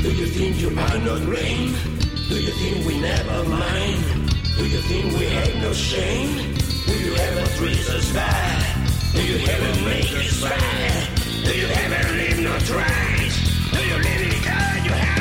Do you think you are not rain? Do you think we never mind? Do you think we have no shame? Do you ever treat us bad? Do you ever make us bad? Do you ever leave no trace? Do you live in God you have?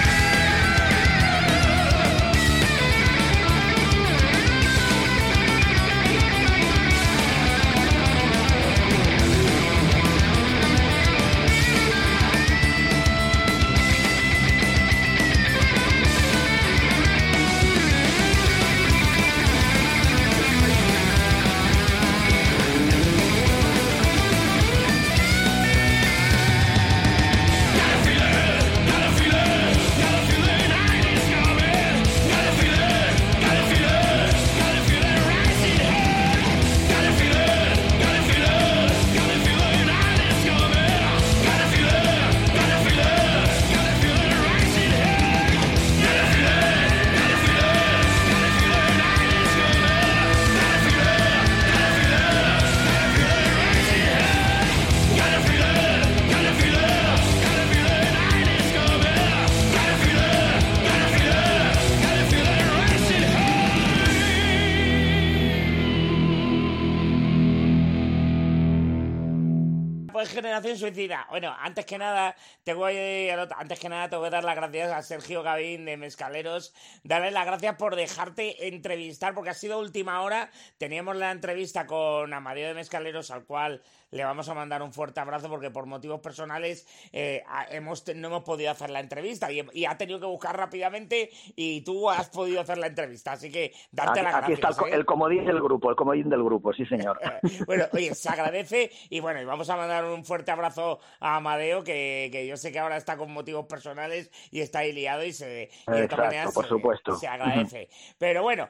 Generación Suicida. Bueno, antes que nada te voy a dar las gracias a Sergio Gavín de Mescaleros, darle las gracias por dejarte entrevistar, porque ha sido última hora. Teníamos la entrevista con Amadeo de Mescaleros, al cual le vamos a mandar un fuerte abrazo, porque por motivos personales no hemos podido hacer la entrevista y ha tenido que buscar rápidamente, y tú has podido hacer la entrevista, así que darte las gracias. Aquí está el comodín del grupo, sí señor. Bueno, oye, se agradece, y bueno, y vamos a mandar un fuerte abrazo a Amadeo, que yo sé que ahora está con motivos personales y está ahí liado, y de todas maneras por supuesto. Se agradece. Pero bueno,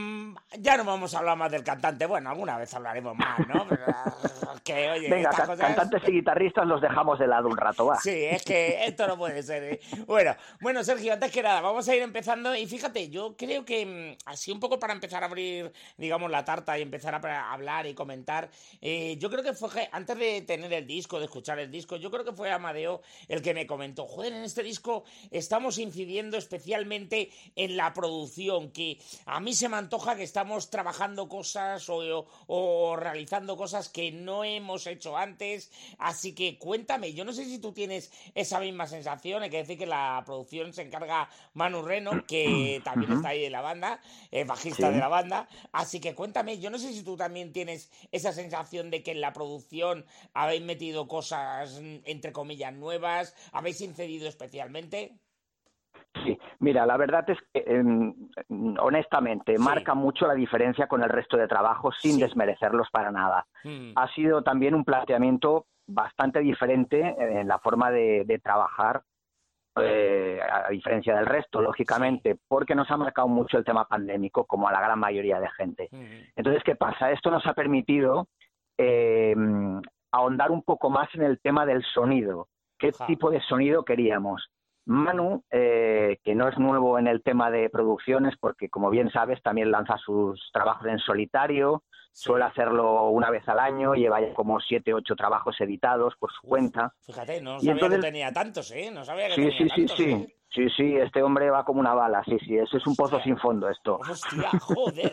ya no vamos a hablar más del cantante. Bueno, alguna vez hablaremos más, ¿no? Pero, que, oye, venga, estas cosas... cantantes y guitarristas los dejamos de lado un rato, va. Sí, es que esto no puede ser, ¿eh? Bueno, Sergio, antes que nada, vamos a ir empezando, y fíjate, yo creo que así un poco para empezar a abrir, digamos, la tarta y empezar a hablar y comentar, yo creo que fue antes de tener el disco, de escuchar el disco, yo creo que fue Amadeo el que me comentó, joder, en este disco estamos incidiendo especialmente en la producción, que a mí se me antoja que estamos trabajando cosas o realizando cosas que no hemos hecho antes, así que cuéntame, yo no sé si tú tienes esa misma sensación. Hay que decir que la producción se encarga Manu Reno, que también está ahí en la banda, bajista de la banda, así que cuéntame, yo no sé si tú también tienes esa sensación de que en la producción habéis metido cosas, entre comillas, nuevas, habéis incidido especialmente. Sí, mira, la verdad es que honestamente marca mucho la diferencia con el resto de trabajos, sin desmerecerlos para nada. Ha sido también un planteamiento bastante diferente en la forma de trabajar, a diferencia del resto, lógicamente, porque nos ha marcado mucho el tema pandémico, como a la gran mayoría de gente. Entonces, ¿qué pasa? Esto nos ha permitido ahondar un poco más en el tema del sonido. ¿Qué tipo de sonido queríamos? Manu, que no es nuevo en el tema de producciones, porque como bien sabes también lanza sus trabajos en solitario, suele hacerlo una vez al año, lleva ya como 7, 8 trabajos editados por su cuenta. Fíjate, no sabía que tenía tantos, ¿eh? No sabía que tenía tantos. Sí, este hombre va como una bala, eso es un pozo sin fondo esto. Hostia, joder.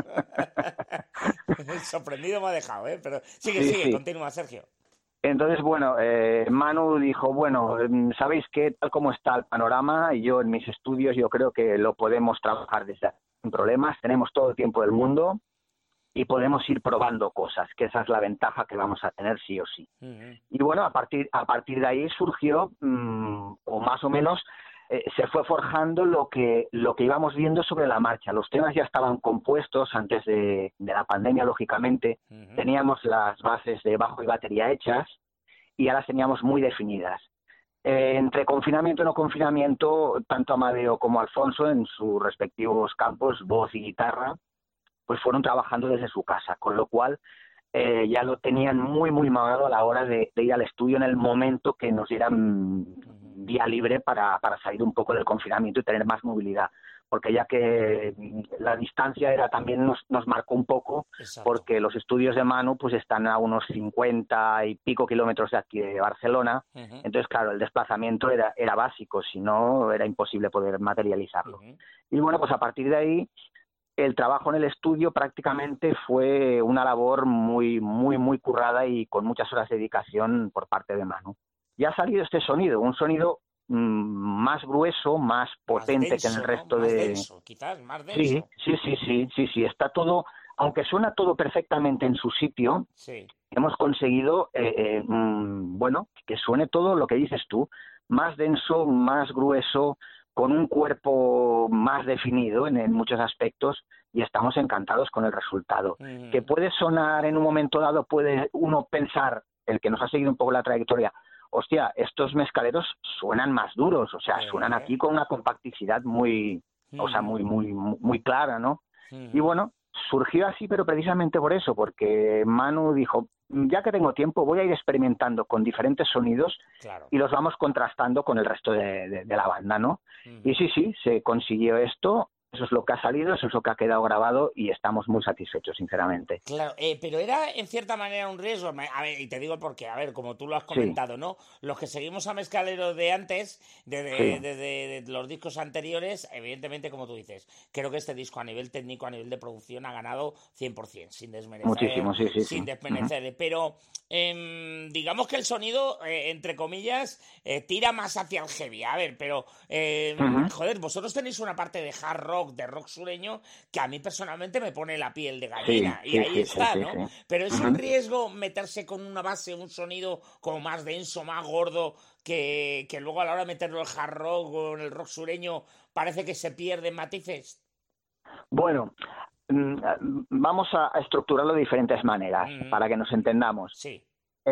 Sorprendido me ha dejado, ¿eh? Pero sigue, continúa, Sergio. Entonces, bueno, Manu dijo, bueno, ¿sabéis qué? Tal como está el panorama, y yo en mis estudios yo creo que lo podemos trabajar desde sin problemas, tenemos todo el tiempo del mundo y podemos ir probando cosas, que esa es la ventaja que vamos a tener sí o sí. Y bueno, a partir de ahí surgió, o más o menos, se fue forjando lo que íbamos viendo sobre la marcha. Los temas ya estaban compuestos antes de la pandemia, lógicamente. Teníamos las bases de bajo y batería hechas y ya las teníamos muy definidas. Entre confinamiento y no confinamiento, tanto Amadeo como Alfonso, en sus respectivos campos, voz y guitarra, pues fueron trabajando desde su casa, con lo cual ya lo tenían muy, muy mamado a la hora de ir al estudio en el momento que nos dieran vía libre para salir un poco del confinamiento y tener más movilidad. porque ya que la distancia era también nos marcó un poco, Exacto. porque los estudios de Manu pues están a unos 50 y pico kilómetros de aquí de Barcelona. Entonces, claro, el desplazamiento era básico, si no era imposible poder materializarlo. Y bueno, pues a partir de ahí el trabajo en el estudio prácticamente fue una labor muy, muy, muy currada y con muchas horas de dedicación por parte de Manu. Y ha salido este sonido, un sonido más grueso, más potente denso, que en el resto ¿no? Más de... denso, quizás, más denso. Sí, está todo, aunque suena todo perfectamente en su sitio, sí. Hemos conseguido, bueno, que suene todo lo que dices tú, más denso, más grueso, con un cuerpo más definido en muchos aspectos, y estamos encantados con el resultado. Que puede sonar en un momento dado, puede uno pensar, el que nos ha seguido un poco la trayectoria, hostia, estos mezcaleros suenan más duros, o sea, suenan aquí con una compacticidad muy, o sea, muy clara, ¿no? Y bueno, surgió así, pero precisamente por eso, porque Manu dijo, ya que tengo tiempo, voy a ir experimentando con diferentes sonidos y los vamos contrastando con el resto de la banda, ¿no? Y sí, se consiguió esto. Eso es lo que ha salido, eso es lo que ha quedado grabado y estamos muy satisfechos, sinceramente. Claro, pero era en cierta manera un riesgo. A ver, y te digo porque, a ver, como tú lo has comentado, ¿no? Los que seguimos a Mezcalero de antes, de los discos anteriores, evidentemente, como tú dices, creo que este disco a nivel técnico, a nivel de producción, ha ganado 100%, sin desmerecer. Muchísimo, sin desmerecer. Pero digamos que el sonido, entre comillas, tira más hacia el heavy. A ver, pero, joder, vosotros tenéis una parte de hard rock, de rock sureño, que a mí personalmente me pone la piel de gallina, y ahí está, ¿no? Pero es un riesgo meterse con una base, un sonido como más denso, más gordo, que luego a la hora de meterlo el hard rock o en el rock sureño parece que se pierden matices. Bueno, vamos a estructurarlo de diferentes maneras para que nos entendamos. Sí.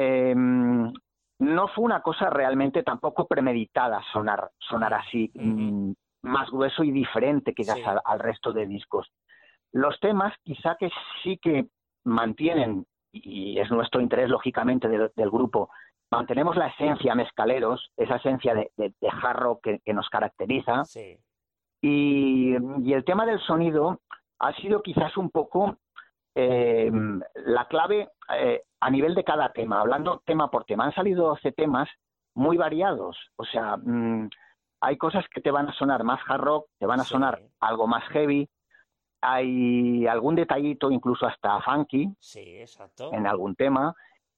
No fue una cosa realmente tampoco premeditada sonar así, más grueso y diferente quizás al resto de discos. Los temas quizá que sí que mantienen, y es nuestro interés lógicamente del grupo, mantenemos la esencia mezcaleros, esa esencia de hard rock que nos caracteriza. Sí. Y el tema del sonido ha sido quizás un poco la clave a nivel de cada tema, hablando tema por tema. Han salido 12 temas muy variados, o sea, hay cosas que te van a sonar más hard rock, te van a sonar algo más heavy, hay algún detallito incluso hasta funky en algún tema,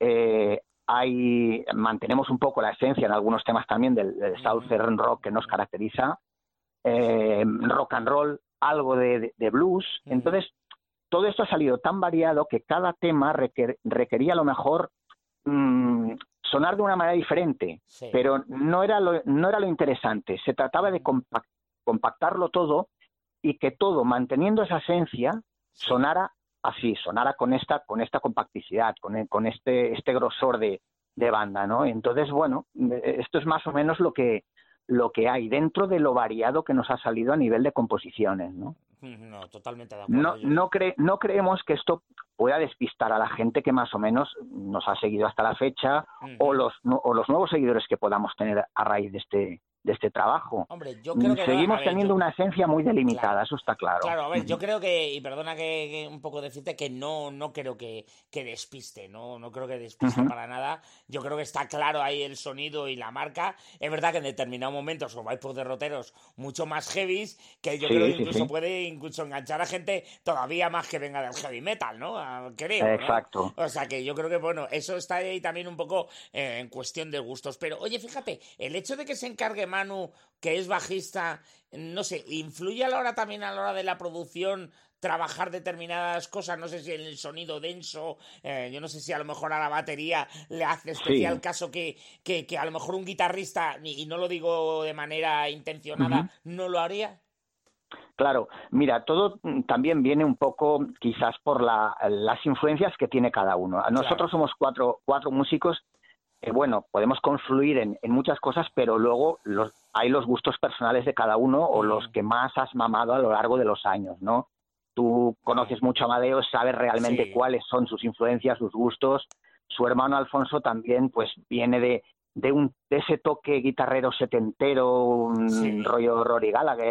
mantenemos un poco la esencia en algunos temas también del Southern rock que nos caracteriza, rock and roll, algo de blues. Entonces todo esto ha salido tan variado que cada tema requería a lo mejor sonar de una manera diferente, pero no era lo interesante. Se trataba de compactarlo todo y que todo, manteniendo esa esencia, sonara así, sonara con esta compacticidad, con este grosor de banda, ¿no? Entonces, bueno, esto es más o menos lo que hay dentro de lo variado que nos ha salido a nivel de composiciones, ¿no? No, totalmente de acuerdo. No creemos que esto pueda despistar a la gente que más o menos nos ha seguido hasta la fecha o los nuevos seguidores que podamos tener a raíz de este trabajo. Hombre, yo creo que seguimos teniendo una esencia muy delimitada, eso está claro. Claro, a ver, yo creo que, y perdona que un poco decirte que no creo que despiste, no creo que despiste para nada. Yo creo que está claro ahí el sonido y la marca. Es verdad que en determinados momentos os vais por derroteros mucho más heavies, que yo creo que incluso puede enganchar a gente todavía más que venga del heavy metal, ¿no? Creo, ¿no? Exacto. O sea que yo creo que, bueno, eso está ahí también un poco en cuestión de gustos. Pero, oye, fíjate, el hecho de que se encargue Manu, que es bajista, no sé, ¿influye a la hora también a la hora de la producción trabajar determinadas cosas? No sé si en el sonido denso, yo no sé si a lo mejor a la batería le hace especial caso que a lo mejor un guitarrista, y no lo digo de manera intencionada, no lo haría. Claro, mira, todo también viene un poco quizás por las influencias que tiene cada uno. Nosotros somos cuatro músicos. Bueno, podemos confluir en muchas cosas, pero luego hay los gustos personales de cada uno o los que más has mamado a lo largo de los años, ¿no? Tú conoces mucho a Amadeo, sabes realmente cuáles son sus influencias, sus gustos. Su hermano Alfonso también, pues, viene de ese toque guitarrero setentero, rollo Rory Gallagher.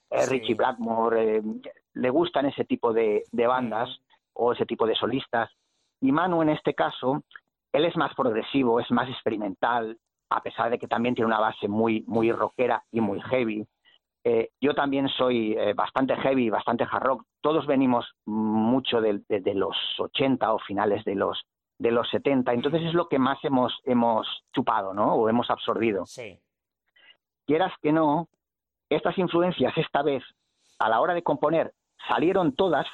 Richie Blackmore, le gustan ese tipo de bandas o ese tipo de solistas. Y Manu, en este caso, él es más progresivo, es más experimental, a pesar de que también tiene una base muy, muy rockera y muy heavy. Yo también soy bastante heavy, bastante hard rock. Todos venimos mucho de los 80 o finales de los 70. Entonces es lo que más hemos chupado, ¿no? O hemos absorbido. Sí. Quieras que no, estas influencias esta vez, a la hora de componer, salieron todas,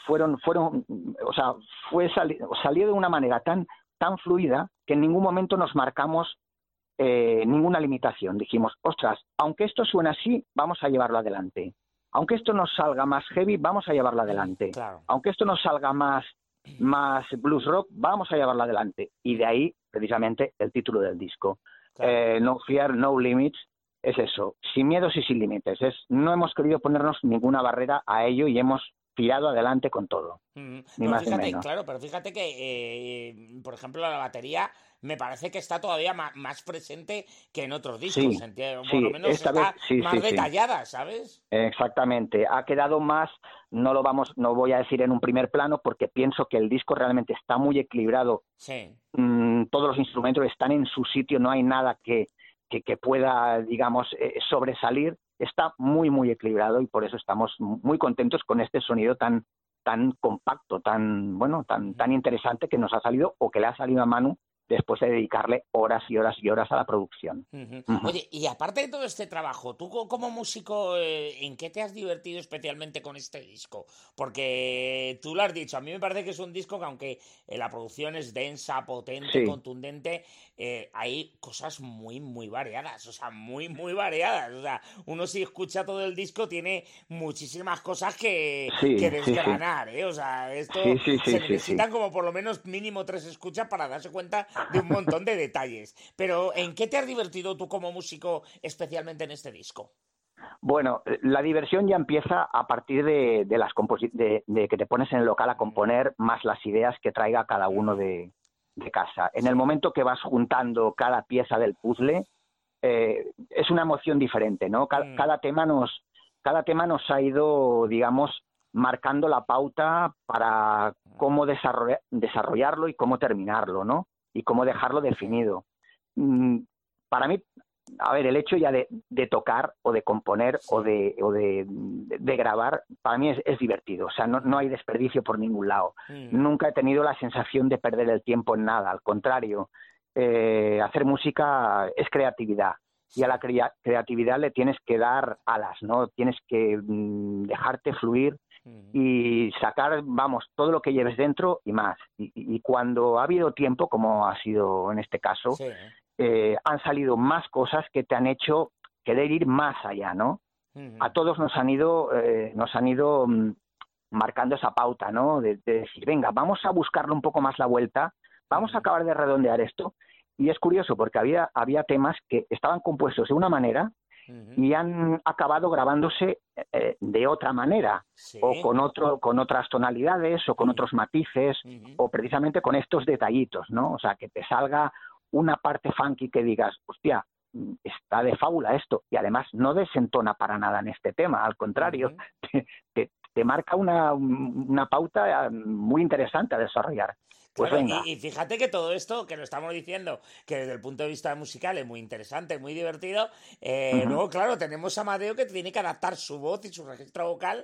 salió de una manera tan fluida que en ningún momento nos marcamos ninguna limitación. Dijimos, ostras, aunque esto suene así, vamos a llevarlo adelante. Aunque esto nos salga más heavy, vamos a llevarlo adelante. Claro. Aunque esto nos salga más blues rock, vamos a llevarlo adelante. Y de ahí, precisamente, el título del disco. Claro. No Fear, No Limits, es eso, sin miedos y sin límites. No hemos querido ponernos ninguna barrera a ello y hemos tirado adelante con todo. Ni más ni menos. Claro, pero fíjate que, por ejemplo, la batería me parece que está todavía más presente que en otros discos. Por lo menos esta está vez, más detallada, ¿sabes? Exactamente. Ha quedado más, no voy a decir en un primer plano, porque pienso que el disco realmente está muy equilibrado. Sí. Todos los instrumentos están en su sitio, no hay nada que pueda, digamos, sobresalir. Está muy, muy equilibrado y por eso estamos muy contentos con este sonido tan compacto, tan interesante que nos ha salido o que le ha salido a Manu después de dedicarle horas y horas y horas a la producción. Oye, y aparte de todo este trabajo, tú como músico, ¿en qué te has divertido especialmente con este disco? Porque tú lo has dicho, a mí me parece que es un disco que aunque la producción es densa, potente, contundente, hay cosas muy, muy variadas, o sea, muy, muy variadas. O sea, uno si escucha todo el disco tiene muchísimas cosas que desgranar, ¿eh? O sea, esto se necesitan como por lo menos mínimo 3 escuchas para darse cuenta de un montón de detalles. Pero ¿en qué te has divertido tú como músico especialmente en este disco? Bueno, la diversión ya empieza a partir de que te pones en el local a componer, más las ideas que traiga cada uno de casa. En el momento que vas juntando cada pieza del puzzle, es una emoción diferente, ¿no? Cada tema nos ha ido, digamos, marcando la pauta para cómo desarrollarlo y cómo terminarlo, ¿no? Y cómo dejarlo definido. Para mí, a ver, el hecho ya de tocar o de componer o de grabar, para mí es divertido. O sea, no hay desperdicio por ningún lado. Nunca he tenido la sensación de perder el tiempo en nada. Al contrario, hacer música es creatividad. Y a la creatividad le tienes que dar alas, ¿no? Tienes que dejarte fluir y sacar, vamos, todo lo que lleves dentro y más. Y cuando ha habido tiempo, como ha sido en este caso, han salido más cosas que te han hecho querer ir más allá, ¿no? A todos nos han ido marcando esa pauta, ¿no? De decir, venga, vamos a buscarle un poco más la vuelta, vamos a acabar de redondear esto. Y es curioso porque había temas que estaban compuestos de una manera y han acabado grabándose de otra manera, o con otras tonalidades, o con otros matices, o precisamente con estos detallitos, ¿no? O sea, que te salga una parte funky que digas, hostia, está de fábula esto, y además no desentona para nada en este tema, al contrario, te marca una pauta muy interesante a desarrollar. Pues claro, venga. y fíjate que todo esto que lo estamos diciendo, que desde el punto de vista musical es muy interesante, muy divertido, luego, claro, tenemos a Amadeo que tiene que adaptar su voz y su registro vocal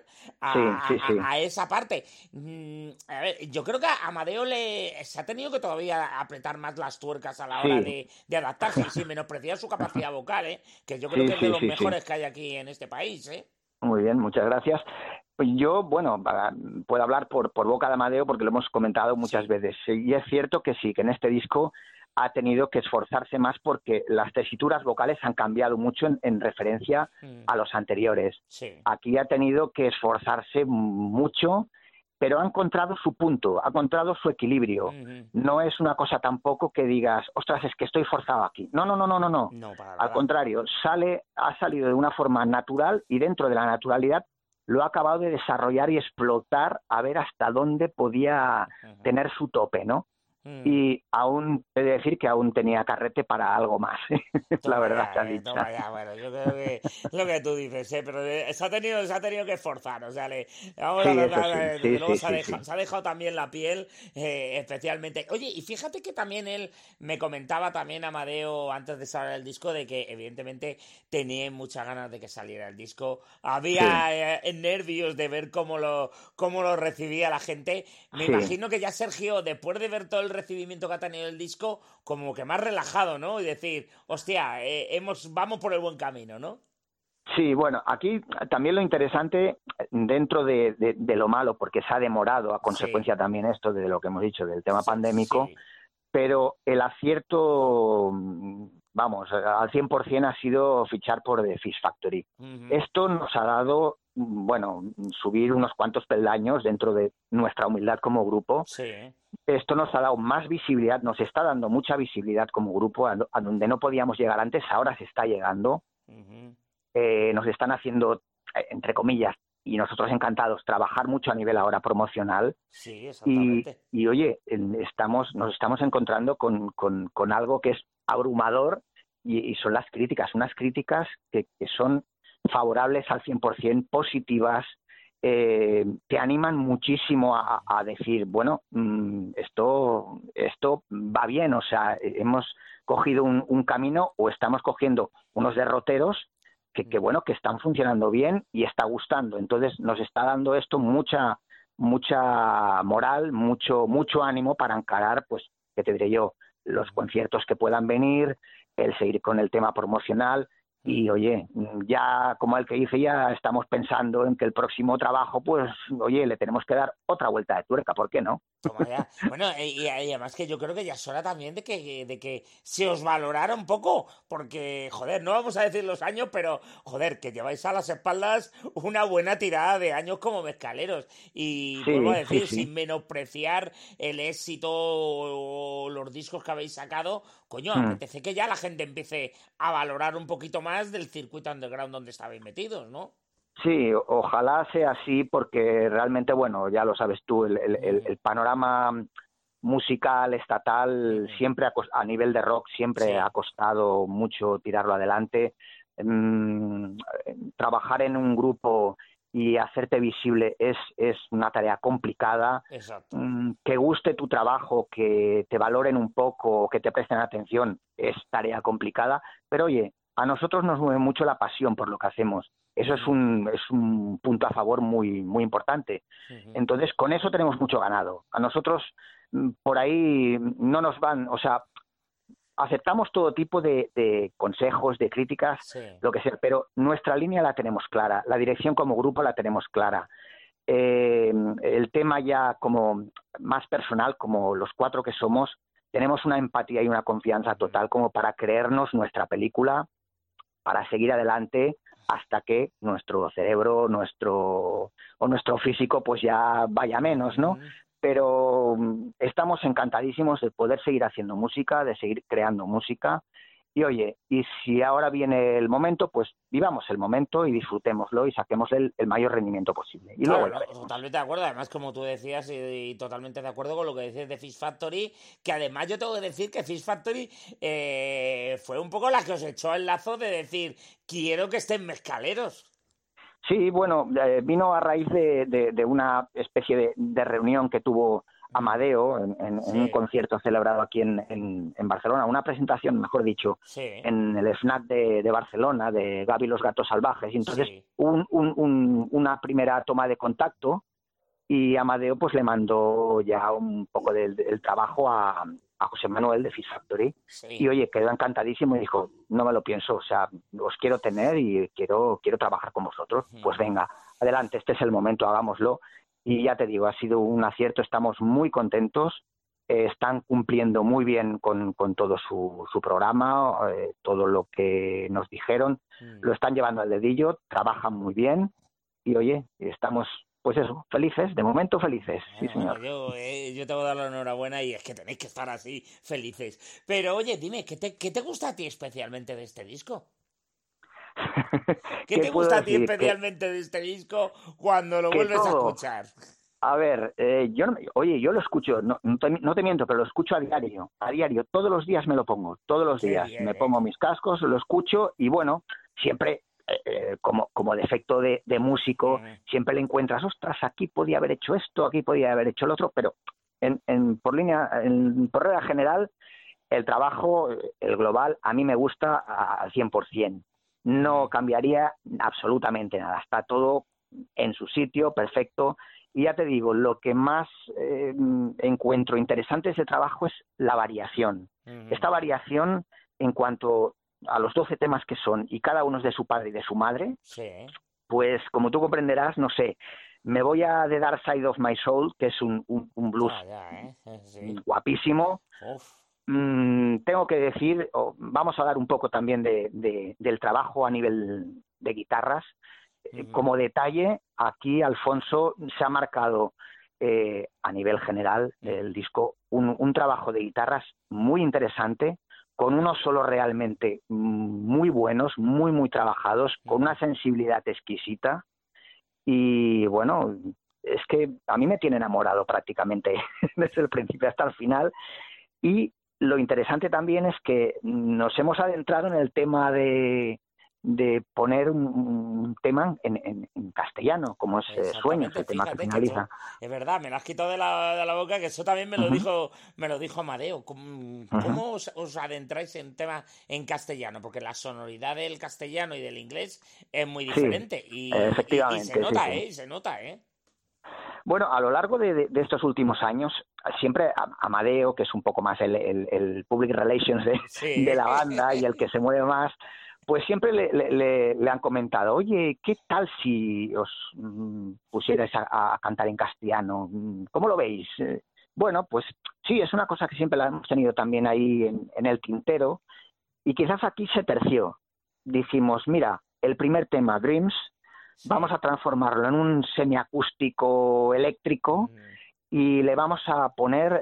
a esa parte. A ver, yo creo que a Amadeo se ha tenido que todavía apretar más las tuercas a la hora de adaptarse, y sin menospreciar su capacidad vocal, que yo creo que es de los mejores que hay aquí en este país. Muy bien, muchas gracias. Pues yo, bueno, puedo hablar por boca de Amadeo porque lo hemos comentado muchas veces. Y es cierto que sí, que en este disco ha tenido que esforzarse más porque las tesituras vocales han cambiado mucho en referencia a los anteriores. Aquí ha tenido que esforzarse mucho, pero ha encontrado su punto, ha encontrado su equilibrio. No es una cosa tampoco que digas, ostras, es que estoy forzado aquí. No. Al contrario, ha salido de una forma natural y dentro de la naturalidad lo ha acabado de desarrollar y explotar a ver hasta dónde podía tener su tope, ¿no? y aún he de decir que aún tenía carrete para algo más. La verdad, toma ya, bueno, yo creo que lo que tú dices, pero se ha tenido que esforzar, o sea, vamos Sí, a eso ver, sí, desde sí, luego sí, sí, sí. se ha dejado también la piel, especialmente. Oye, y fíjate que también él me comentaba también, Amadeo, antes de salir el disco, de que evidentemente tenía muchas ganas de que saliera el disco, Sí, había nervios de ver cómo lo recibía la gente. Me sí. imagino que ya Sergio, después de ver todo el recibimiento que ha tenido el disco, como que más relajado, ¿no? Y decir, hostia, vamos por el buen camino, ¿no? Sí, bueno, aquí también lo interesante, dentro de lo malo, porque se ha demorado a Sí, consecuencia también esto de lo que hemos dicho del tema pandémico, sí. pero el acierto, vamos, al 100% ha sido fichar por The Fish Factory. Ujú, Esto nos ha dado, bueno, subir unos cuantos peldaños dentro de nuestra humildad como grupo. sí. Esto nos ha dado más visibilidad, nos está dando mucha visibilidad como grupo, a donde no podíamos llegar antes, ahora se está llegando. Ujú, Nos están haciendo, entre comillas, y nosotros encantados, trabajar mucho a nivel ahora promocional. sí, Y, exactamente. y oye, nos estamos encontrando con algo que es abrumador y son las críticas, unas críticas que son favorables al 100%, positivas, te animan muchísimo a decir, bueno, esto va bien, o sea, hemos cogido un camino o estamos cogiendo unos derroteros bueno, que están funcionando bien y está gustando. Entonces nos está dando esto mucha moral, mucho ánimo para encarar, pues, ¿qué te diré yo? Los conciertos que puedan venir, el seguir con el tema promocional. Y Ujú. oye, ya como el que dice, ya estamos pensando en que el próximo trabajo, pues, oye, le tenemos que dar otra vuelta de tuerca, ¿por qué no? Toma ya. Bueno, y además que yo creo que ya es hora también de que se os valorara un poco, porque, joder, no vamos a decir los años, pero, joder, que lleváis a las espaldas una buena tirada de años como mezcaleros. Y vuelvo a Sí, sí, decir, sí. sin menospreciar el éxito o los discos que habéis sacado, coño, Hmm. apetece que ya la gente empiece a valorar un poquito más del circuito underground donde estabais metidos, ¿no? Sí, ojalá sea así porque realmente, bueno, ya lo sabes tú, Ujú, el panorama musical, estatal, ujú. siempre a nivel de rock, siempre ha Sí, costado mucho tirarlo adelante. Mm, Trabajar en un grupo y hacerte visible es una tarea complicada. exacto. Que guste tu trabajo, que te valoren un poco, que te presten atención, es tarea complicada, pero oye, a nosotros nos mueve mucho la pasión por lo que hacemos. Eso Ujú, es un punto a favor muy importante. ujú. Entonces, con eso tenemos mucho ganado. A nosotros por ahí no nos van, o sea, aceptamos todo tipo de consejos, de críticas, Sí. lo que sea, pero nuestra línea la tenemos clara, la dirección como grupo la tenemos clara. El tema ya como más personal, como los cuatro que somos, tenemos una empatía y una confianza Ujú. total como para creernos nuestra película, para seguir adelante hasta que nuestro cerebro, nuestro físico, pues ya vaya menos, ¿no? Ujú. Pero estamos encantadísimos de poder seguir haciendo música, de seguir creando música. Y oye, y si ahora viene el momento, pues vivamos el momento y disfrutémoslo y saquemos el mayor rendimiento posible. Y luego Claro, ya no, veremos. totalmente de acuerdo. Además, como tú decías, y totalmente de acuerdo con lo que decías de Fish Factory, que además yo tengo que decir que Fish Factory fue un poco la que os echó el lazo de decir, quiero que estén mezcaleros. Sí, bueno, vino a raíz de una especie de reunión que tuvo Ujú. Amadeo en un Sí, concierto celebrado aquí en Barcelona, una presentación, mejor dicho, sí, en el FNAC de Barcelona, de Gaby y los Gatos Salvajes. Y entonces, sí. una primera toma de contacto y Amadeo pues le mandó ya un poco del trabajo a José Manuel de Fish Factory y Sí. oye, quedó encantadísimo y dijo, no me lo pienso, o sea, os quiero tener y quiero trabajar con vosotros, pues Ujú. venga, adelante, este es el momento, hagámoslo. Y ya te digo, ha sido un acierto, estamos muy contentos, están cumpliendo muy bien con todo su programa, todo lo que nos dijeron, Mm. lo están llevando al dedillo, trabajan muy bien y oye, estamos, pues eso, felices, de momento felices, sí Bueno, señor. yo te voy a dar la enhorabuena y es que tenéis que estar así, felices. Pero oye, dime, qué te gusta a ti especialmente de este disco? ¿Qué ¿Qué te puedo gusta a ti decir? especialmente de este disco cuando lo Que vuelves a todo, escuchar? A ver, yo lo escucho, no te miento, pero lo escucho a diario, todos los días me lo pongo, todos los Qué días, bien, me ¿eh? pongo mis cascos, lo escucho y bueno, siempre, como defecto de músico, Mm, siempre le encuentras, ostras, aquí podía haber hecho esto, aquí podía haber hecho lo otro, pero por regla general, el trabajo, el global, a mí me gusta al 100%. No mm, cambiaría absolutamente nada. Está todo en su sitio, perfecto. Y ya te digo, lo que más encuentro interesante de ese trabajo es la variación. mm. Esta variación en cuanto a los 12 temas que son, y cada uno es de su padre y de su madre, Sí. pues como tú comprenderás, no sé, me voy a The Dark Side of My Soul, que es un blues Toma ya, ¿eh? Sí. guapísimo. Uf. Tengo que decir, vamos a hablar un poco también del trabajo a nivel de guitarras. Ujú, Como detalle, aquí Alfonso se ha marcado a nivel general mm, del disco un trabajo de guitarras muy interesante, con unos solos realmente muy buenos, muy, muy trabajados, con ujú. una sensibilidad exquisita y bueno, es que a mí me tiene enamorado prácticamente desde el principio hasta el final y lo interesante también es que nos hemos adentrado en el tema de poner un tema en castellano, como es Sueños, Exactamente, el tema que fíjate que finaliza. tú, es verdad, me lo has quitado de la boca, que eso también Ujú, me lo dijo Amadeo. ¿Cómo, ujú. cómo os adentráis en temas en castellano? Porque la sonoridad del castellano y del inglés es muy Sí, diferente y se efectivamente, sí, nota, sí. ¿eh? Y se nota, ¿eh? Bueno, a lo largo de estos últimos años, siempre Amadeo, que es un poco más el public relations de Sí. la banda y el que se mueve más, pues siempre le han comentado, oye, ¿qué tal si os pusierais a cantar en castellano? ¿Cómo lo veis? Bueno, pues sí, es una cosa que siempre la hemos tenido también ahí en el tintero y quizás aquí se terció. Dijimos, mira, el primer tema, Dreams, vamos Sí. a transformarlo en un semiacústico eléctrico Mm, y le vamos a poner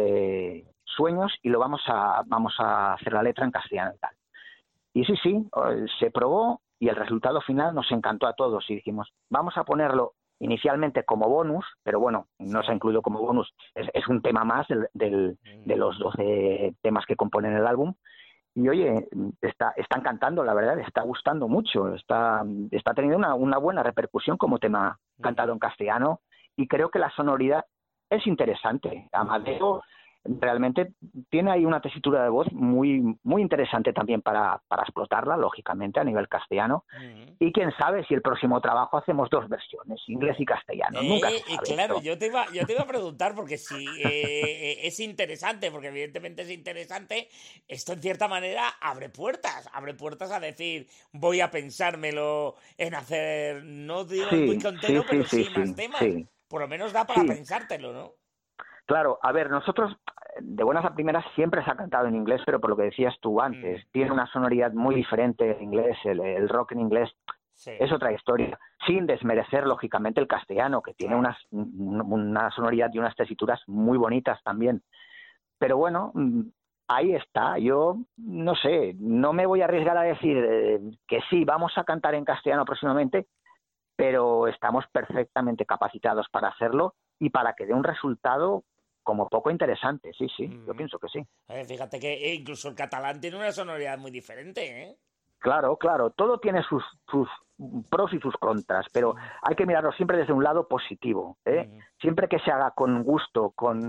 sueños y vamos a hacer la letra en castellano y tal. Y sí, sí, se probó y el resultado final nos encantó a todos y dijimos, vamos a ponerlo inicialmente como bonus, pero bueno, no se ha sí. incluido como bonus, es un tema más de Mm, los 12 temas que componen el álbum y oye, están cantando, la verdad, está gustando mucho, está teniendo una buena repercusión como tema cantado ujú, en castellano y creo que la sonoridad es interesante. ujú. Amadeo realmente tiene ahí una tesitura de voz muy, muy interesante también para explotarla, lógicamente, a nivel castellano. Mm. Y quién sabe si el próximo trabajo hacemos dos versiones, inglés y castellano. Nunca se sabe Claro, esto. yo te iba a preguntar porque si es interesante, porque evidentemente es interesante, esto en cierta manera abre puertas a decir, voy a pensármelo en hacer, no digo el Sí, disco sí, entero, sí, pero sí, sí más sí, temas. sí, Por lo menos da para sí. pensártelo, ¿no? Claro, a ver, nosotros de buenas a primeras siempre se ha cantado en inglés, pero por lo que decías tú antes, Mm, tiene una sonoridad muy diferente el inglés, el rock en inglés sí, es otra historia, sin desmerecer lógicamente el castellano, que tiene claro. una sonoridad y unas tesituras muy bonitas también. Pero bueno, ahí está. Yo no sé, no me voy a arriesgar a decir que sí, vamos a cantar en castellano próximamente, pero estamos perfectamente capacitados para hacerlo y para que dé un resultado como poco interesante. Sí, sí, yo Mm. pienso que sí. Fíjate que incluso el catalán tiene una sonoridad muy diferente, ¿eh? Claro, claro, todo tiene sus pros y sus contras, pero Mm, hay que mirarlo siempre desde un lado positivo, ¿eh? mm, Siempre que se haga con gusto,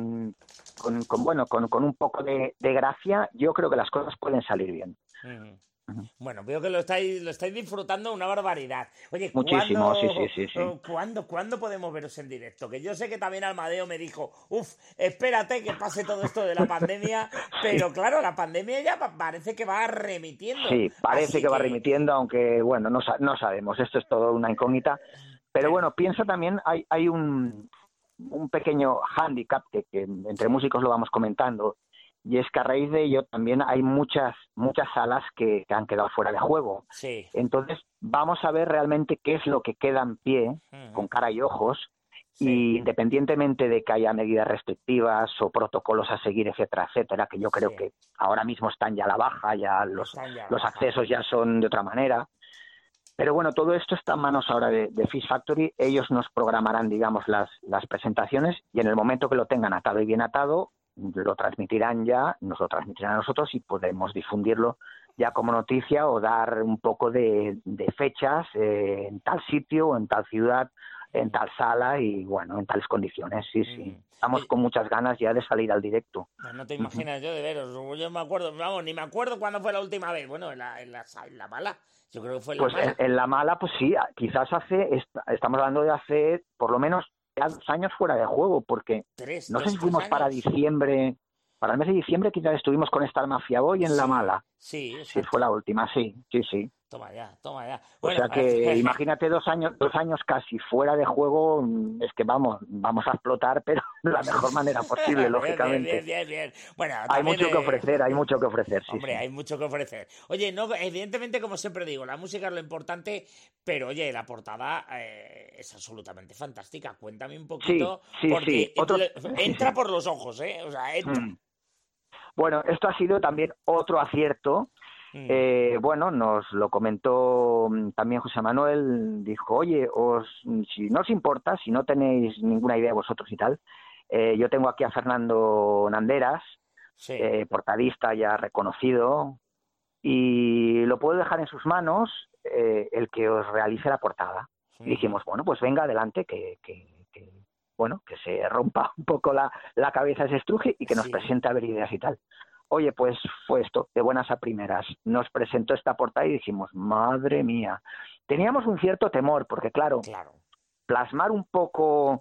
bueno, con un poco de gracia, yo creo que las cosas pueden salir bien. mm. Ujú. Bueno, veo que lo estáis disfrutando una barbaridad. Oye, Muchísimo, sí, sí, sí, sí. ¿cuándo podemos veros en directo? Que yo sé que también Almadeo me dijo, espérate que pase todo esto de la pandemia, Sí, pero claro, la pandemia ya parece que va remitiendo. sí, parece Así que va que, remitiendo, aunque bueno, no sabemos, esto es todo una incógnita. Pero pero, bueno, piensa también, hay un pequeño hándicap que entre sí, músicos lo vamos comentando, y es que a raíz de ello también hay muchas salas que han quedado fuera de juego. sí, Entonces, vamos a ver realmente qué es lo que queda en pie, ujú, con cara y ojos, sí, y independientemente de que haya medidas restrictivas o protocolos a seguir, etcétera, etcétera, que yo creo sí, que ahora mismo están ya a la baja, ya están ya a la los baja. accesos ya son de otra manera, Pero bueno, todo esto está en manos ahora de Fish Factory. Ellos nos programarán, digamos, las presentaciones y en el momento que lo tengan atado y bien atado, lo transmitirán ya, nos lo transmitirán a nosotros y podemos difundirlo ya como noticia o dar un poco de fechas en tal sitio o en tal ciudad, en tal sala y bueno, en tales condiciones, sí. Estamos con muchas ganas ya de salir al directo. No te imaginas yo de veros, yo me acuerdo, vamos, ni me acuerdo cuándo fue la última vez, bueno, en la Mala, yo creo que fue en la Pues Mala. en la Mala, pues sí, quizás estamos hablando de hace por lo menos ya 2 años fuera de juego, porque no sé si fuimos para diciembre, para el mes de diciembre quizás estuvimos con Star Mafia Boy en la Mala. Sí, sí, fue la última, sí. Toma ya. O sea que imagínate 2 años casi fuera de juego, es que vamos a explotar, pero de la mejor manera posible, lógicamente. Bien. Bueno, hay mucho que ofrecer, sí. Hombre, hay mucho que ofrecer. Oye, no, evidentemente, como siempre digo, la música es lo importante, pero oye, la portada es absolutamente fantástica. Cuéntame un poquito, porque entra por los ojos, o sea, entra. Bueno, esto ha sido también otro acierto. Bueno, nos lo comentó también José Manuel, dijo, oye, si no os importa, si no tenéis ninguna idea vosotros y tal, yo tengo aquí a Fernando Nanderas, portadista ya reconocido, y lo puedo dejar en sus manos el que os realice la portada. Y dijimos, bueno, pues venga, adelante, que se rompa un poco la cabeza ese estruje y que nos presente a ver ideas y tal. Oye, pues fue esto, de buenas a primeras. Nos presentó esta portada y dijimos, madre mía. Teníamos un cierto temor, porque claro. Plasmar un poco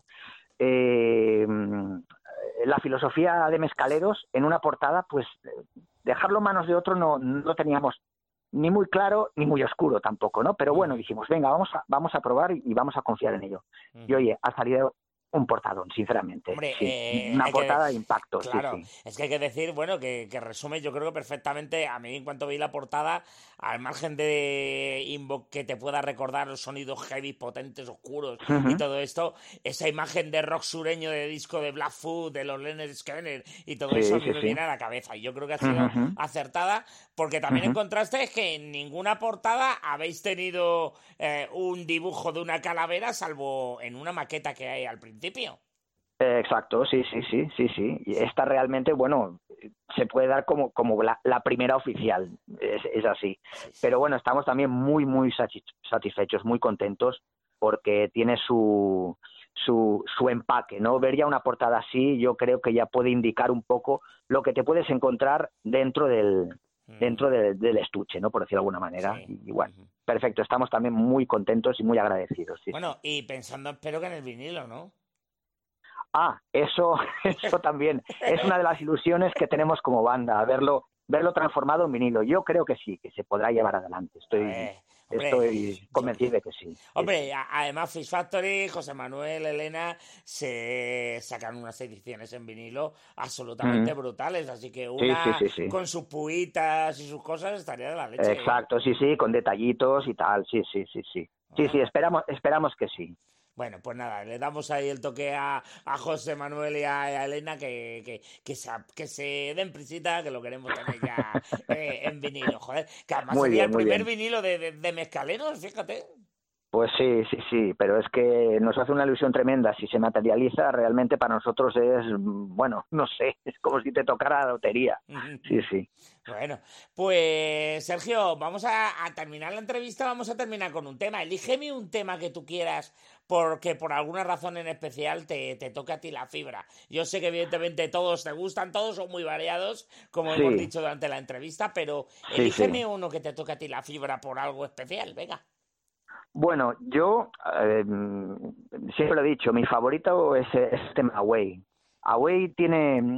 la filosofía de Mezcaleros en una portada, pues dejarlo en manos de otro no lo teníamos ni muy claro ni muy oscuro tampoco, ¿no? Pero bueno, dijimos, venga, vamos a probar y vamos a confiar en ello. Y oye, ha salido un portadón, sinceramente. Hombre, una portada de impacto. Claro, es que hay que decir, bueno, que resume yo creo que perfectamente, a mí en cuanto vi la portada, al margen de que te pueda recordar los sonidos heavy, potentes, oscuros y todo esto, esa imagen de rock sureño de disco de Blackfoot, de los Lynyrd Skynyrd y todo eso me viene a la cabeza. Y yo creo que ha sido acertada, porque también encontraste que en ninguna portada habéis tenido un dibujo de una calavera, salvo en una maqueta que hay al principio. Exacto, sí. Y esta realmente, bueno, se puede dar como la primera oficial, es así. Pero bueno, estamos también muy satisfechos, muy contentos, porque tiene su empaque, ¿no? Ver ya una portada así, yo creo que ya puede indicar un poco lo que te puedes encontrar dentro del estuche, ¿no? Por decirlo de alguna manera. Y bueno, perfecto, estamos también muy contentos y muy agradecidos. Bueno, y pensando, espero que en el vinilo, ¿no? Eso también es una de las ilusiones que tenemos como banda, verlo transformado en vinilo. Yo creo que sí, que se podrá llevar adelante. Estoy convencido de que sí. Hombre, además Fish Factory, José Manuel, Elena, se sacan unas ediciones en vinilo absolutamente brutales, así que una con sus puitas y sus cosas estaría de la leche. Exacto, sí, con detallitos y tal, sí. Sí, esperamos que sí. Bueno, pues nada, le damos ahí el toque a José Manuel y a Elena que se den prisita, que lo queremos tener ya en vinilo, joder. Que además sería el primer vinilo de Mezcaleros, fíjate. Pues sí, pero es que nos hace una ilusión tremenda. Si se materializa, realmente para nosotros es, bueno, no sé, es como si te tocara la lotería. Sí. Bueno, pues Sergio, vamos a terminar la entrevista, vamos a terminar con un tema. Elígeme un tema que tú quieras, porque por alguna razón en especial te toca a ti la fibra. Yo sé que evidentemente todos te gustan, todos son muy variados, como hemos dicho durante la entrevista, pero elígeme uno que te toque a ti la fibra por algo especial, venga. Bueno, yo siempre lo he dicho, mi favorito es el tema Away. Away tiene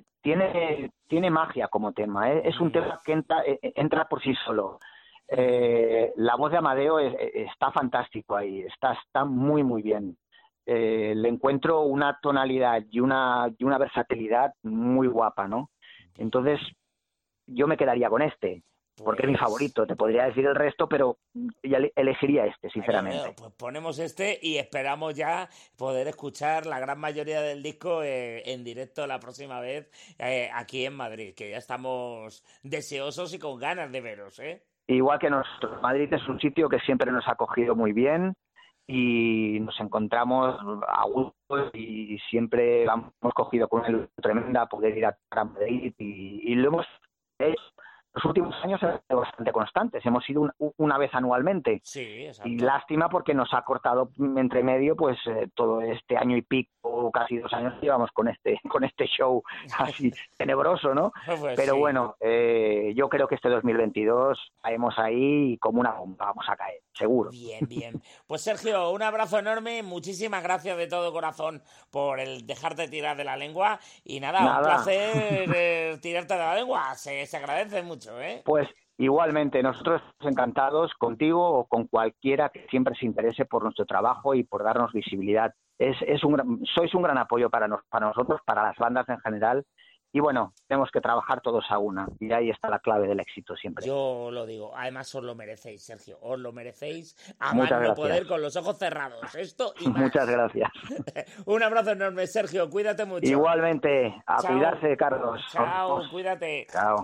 magia como tema, es un tema que entra por sí solo. La voz de Amadeo está fantástico ahí, está muy bien. Le encuentro una tonalidad y una versatilidad muy guapa, ¿no? Entonces yo me quedaría con este. Porque es mi favorito, te podría decir el resto, pero ya elegiría este, sinceramente. Pues ponemos este y esperamos ya poder escuchar la gran mayoría del disco en directo la próxima vez aquí en Madrid, que ya estamos deseosos y con ganas de veros, ¿eh? igual que nosotros. Madrid es un sitio que siempre nos ha acogido muy bien y nos encontramos a gusto y siempre hemos cogido con una ilusión tremenda poder ir a Madrid y lo hemos hecho. Los últimos años han sido bastante constantes, hemos ido una vez anualmente. Sí, exacto. Y lástima porque nos ha cortado entre medio pues todo este año y pico, casi 2 años llevamos con este show así tenebroso, ¿no? Pues pero sí. bueno, yo creo que este 2022 caemos ahí y como una bomba vamos a caer, seguro. Bien, bien. Pues Sergio, un abrazo enorme, muchísimas gracias de todo corazón por el dejarte tirar de la lengua y nada. Un placer tirarte de la lengua, se agradece mucho, ¿eh? Pues igualmente, nosotros estamos encantados contigo o con cualquiera que siempre se interese por nuestro trabajo y por darnos visibilidad. Sois un gran apoyo para nosotros, para las bandas en general. Y bueno, tenemos que trabajar todos a una. Y ahí está la clave del éxito siempre. Yo lo digo, además os lo merecéis, Sergio. Os lo merecéis a Muchas más no gracias. poder, con los ojos cerrados. Esto y más. Muchas gracias. Un abrazo enorme, Sergio. Cuídate mucho. Igualmente. A Chao. cuidarse, Carlos. Chao, cuídate. Chao.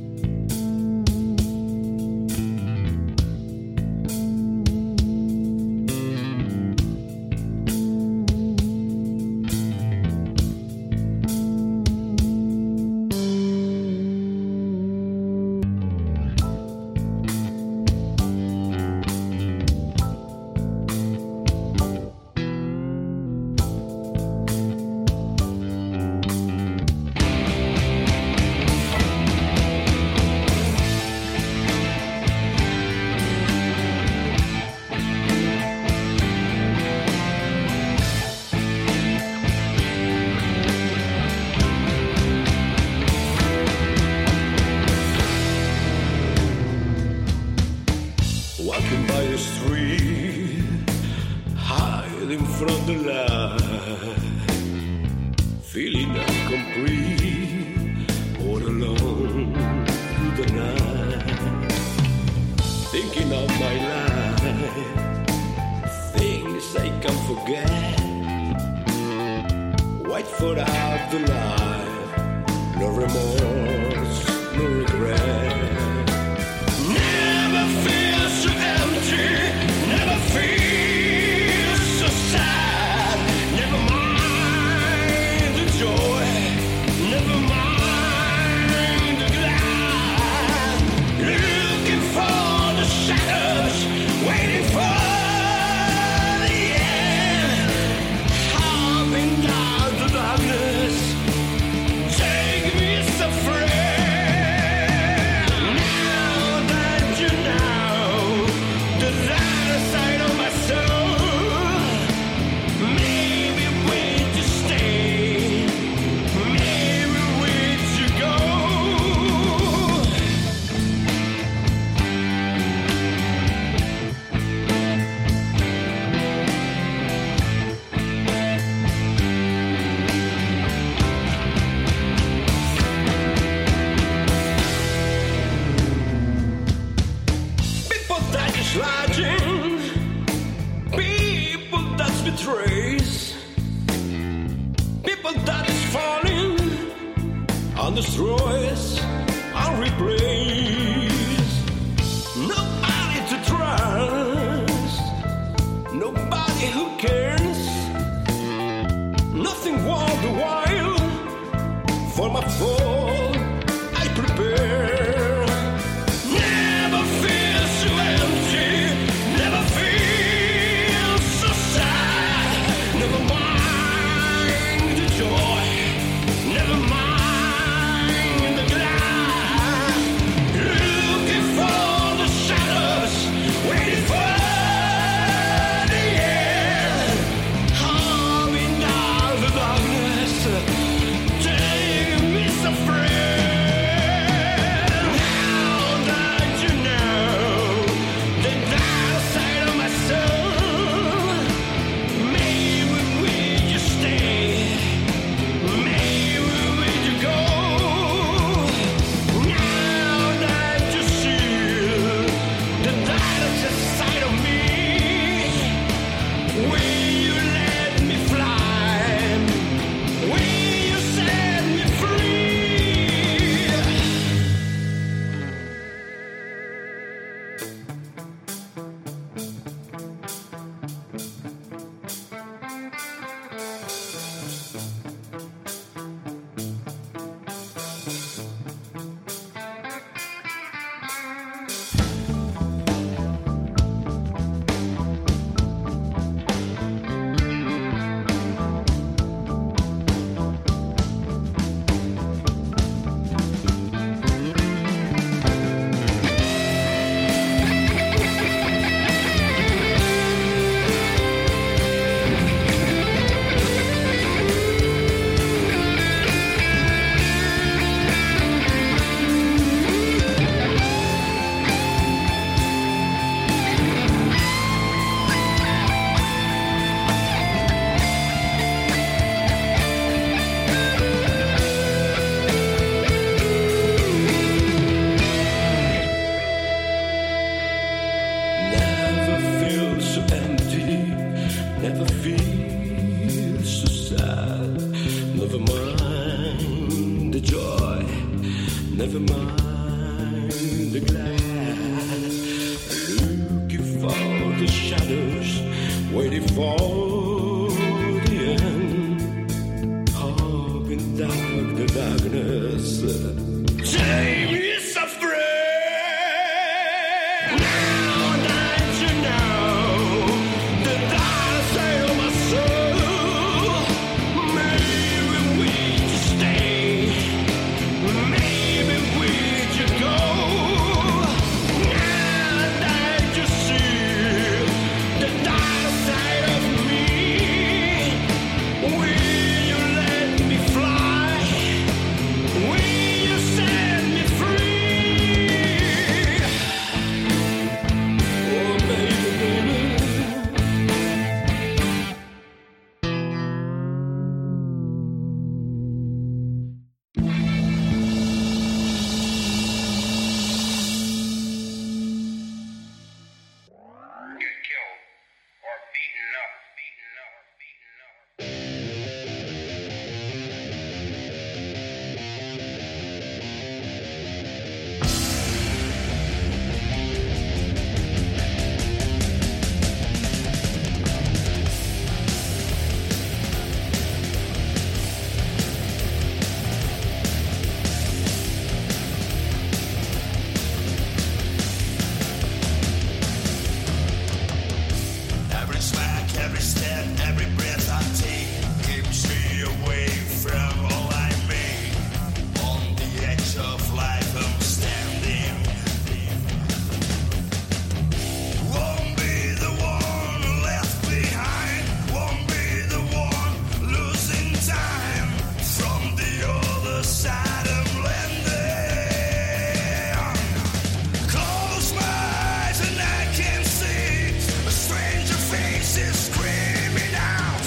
Walking by the street, hiding from the light, feeling incomplete, all alone through the night, thinking of my life, things I can't forget, wait for the afterlife, no remorse, no regret. Never feel so empty, never feel so sad. Never mind the joy, never mind the glad. Looking for the shadows, waiting for the end. Hopping down the darkness, take me as a friend. People that's betrays, people that is falling and destroys and replace. Nobody to trust, nobody who cares, nothing worthwhile. For my fall I prepare. Never feel so empty, never feel so sad. Never mind the joy, never mind the glad. waiting for the end. Up in the darkness. Time is a friend. Now that you know the dark side of my soul, maybe we just stay, maybe we just go. Now that you see the dark side of me, will you let me fly? Will you set me free? Oh, baby, baby. Get killed or beaten up. Every smack, every step, every breath I take keeps me away from all I made. On the edge of life I'm standing. Won't be the one left behind. Won't be the one losing time. From the other side I'm landing. Close my eyes and I can see a stranger face is screaming out.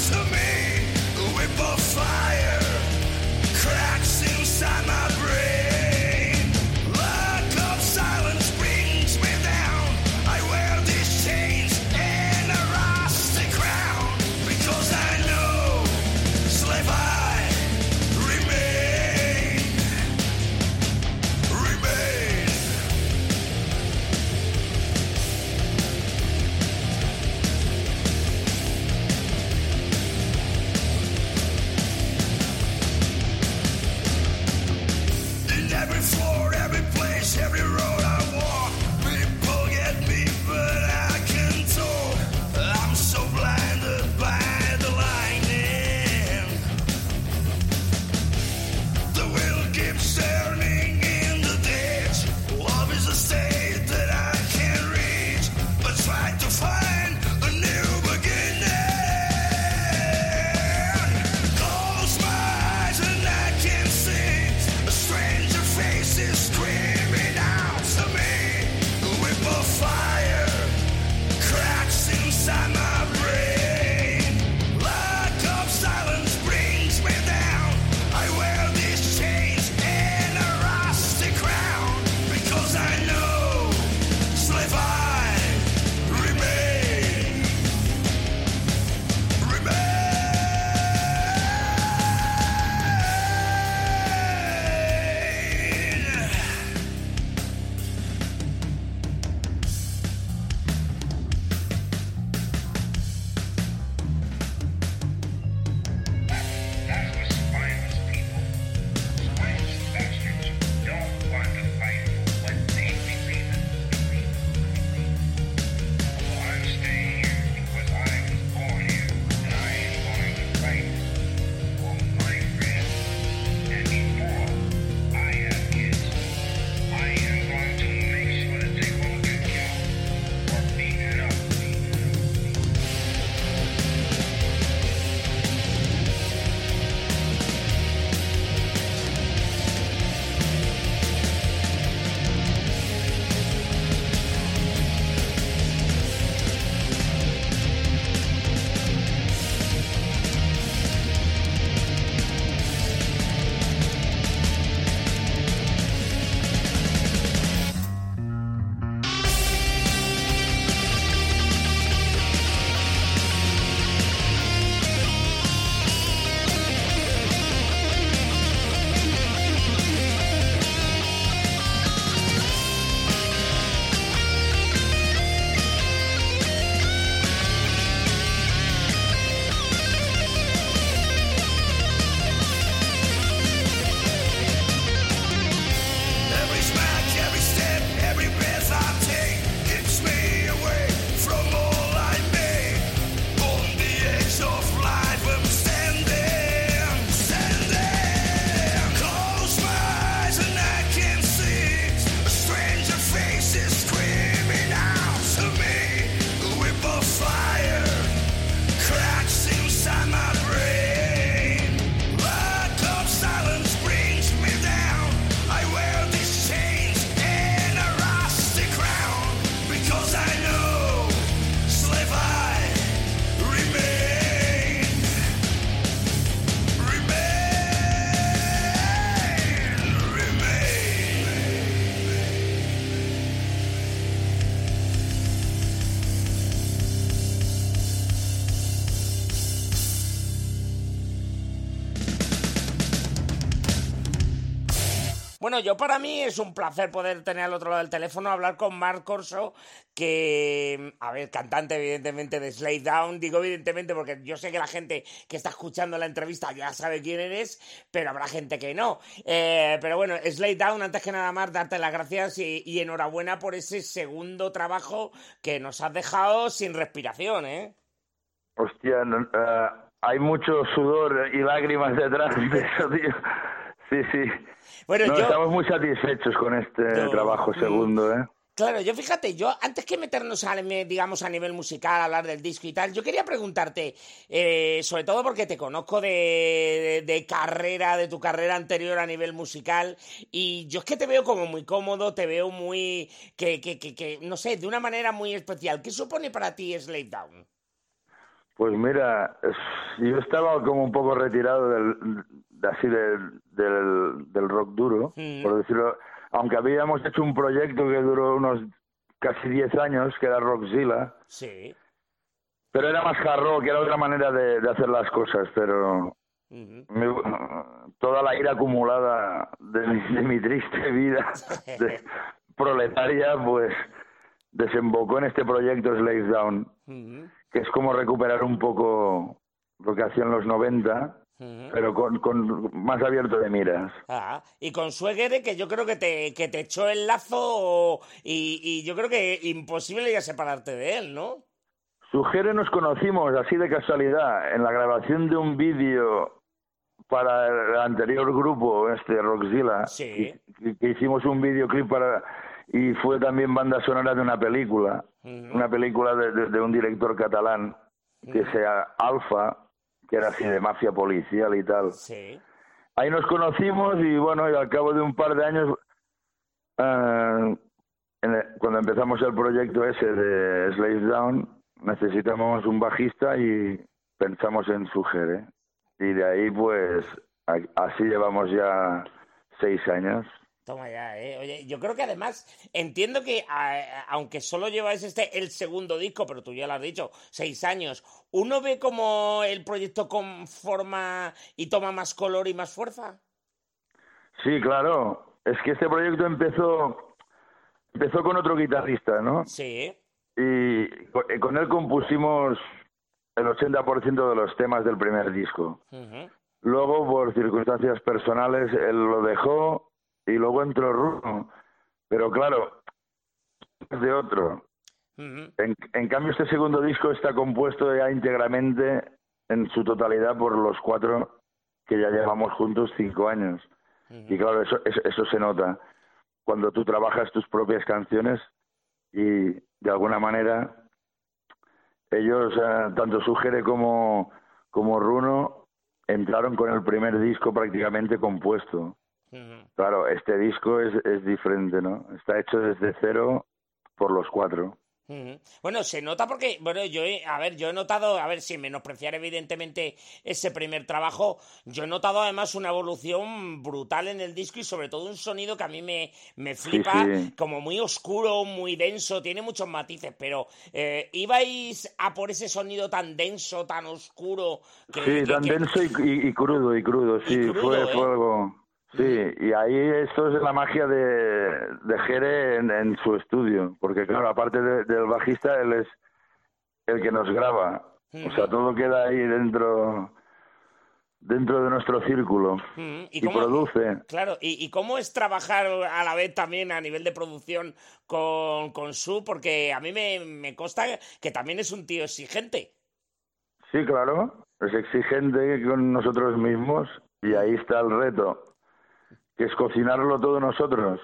Bueno, yo para mí es un placer poder tener al otro lado del teléfono, hablar con Marc Corso, que, a ver, cantante evidentemente de Slave Down, digo evidentemente porque yo sé que la gente que está escuchando la entrevista ya sabe quién eres, pero habrá gente que no. Pero bueno, Slave Down, antes que nada más, darte las gracias y enhorabuena por ese segundo trabajo que nos has dejado sin respiración, ¿eh? Hostia, hay mucho sudor y lágrimas detrás de eso, tío. Sí. Bueno, estamos muy satisfechos con este trabajo segundo, ¿eh? Claro, yo fíjate, antes que meternos digamos a nivel musical, hablar del disco y tal, yo quería preguntarte, sobre todo porque te conozco de carrera, de tu carrera anterior a nivel musical, y yo es que te veo como muy cómodo, te veo muy, que no sé, de una manera muy especial. ¿Qué supone para ti Slave Down? Pues mira, yo estaba como un poco retirado del rock duro, por decirlo, aunque habíamos hecho un proyecto que duró unos casi 10 años, que era Rockzilla, sí, pero era más hard rock, era otra manera de hacer las cosas, pero toda la ira acumulada de mi triste vida de proletaria, pues desembocó en este proyecto Slave Down, que es como recuperar un poco lo que hacían los 90, pero con más abierto de miras. Y con Suegere, que yo creo que te echó el lazo y yo creo que imposible ya separarte de él, ¿no? Suegere nos conocimos así de casualidad en la grabación de un vídeo para el anterior grupo, Rockzilla, sí. que hicimos un videoclip y fue también banda sonora de una película, una película de un director catalán que sea Alfa, que era así de mafia policial y tal. Sí. Ahí nos conocimos y bueno, y al cabo de un par de años, cuando empezamos el proyecto ese de Slave Down, necesitamos un bajista y pensamos en Suegere. Y de ahí pues así llevamos ya 6 años. Toma ya, ¿eh? Oye, yo creo que además entiendo que, aunque solo lleváis el segundo disco, pero tú ya lo has dicho, 6 años, ¿uno ve como el proyecto conforma y toma más color y más fuerza? Sí, claro. Es que este proyecto empezó con otro guitarrista, ¿no? Sí. Y con él compusimos el 80% de los temas del primer disco. Luego, por circunstancias personales, él lo dejó y luego entró Runo. Pero claro, es de otro. En cambio, este segundo disco está compuesto ya íntegramente, en su totalidad, por los 4 que ya llevamos juntos 5 años. Y claro, eso se nota cuando tú trabajas tus propias canciones y de alguna manera ellos, tanto Suegere como Runo, entraron con el primer disco prácticamente compuesto. Claro, este disco es diferente, ¿no? Está hecho desde cero por los 4. Bueno, se nota porque, bueno, yo he notado, sin menospreciar evidentemente ese primer trabajo, yo he notado además una evolución brutal en el disco y sobre todo un sonido que a mí me flipa, sí. Como muy oscuro, muy denso, tiene muchos matices, pero ¿ibais a por ese sonido tan denso, tan oscuro? Denso y crudo, sí, y crudo, fue algo... Sí, y ahí esto es la magia de Jere en su estudio, porque claro, aparte del bajista, él es el que nos graba, o sea, todo queda ahí dentro de nuestro círculo y produce. Claro, ¿y cómo es trabajar a la vez también a nivel de producción con Su? Porque a mí me consta que también es un tío exigente. Sí, claro, es exigente con nosotros mismos y ahí está el reto, que es cocinarlo todo nosotros.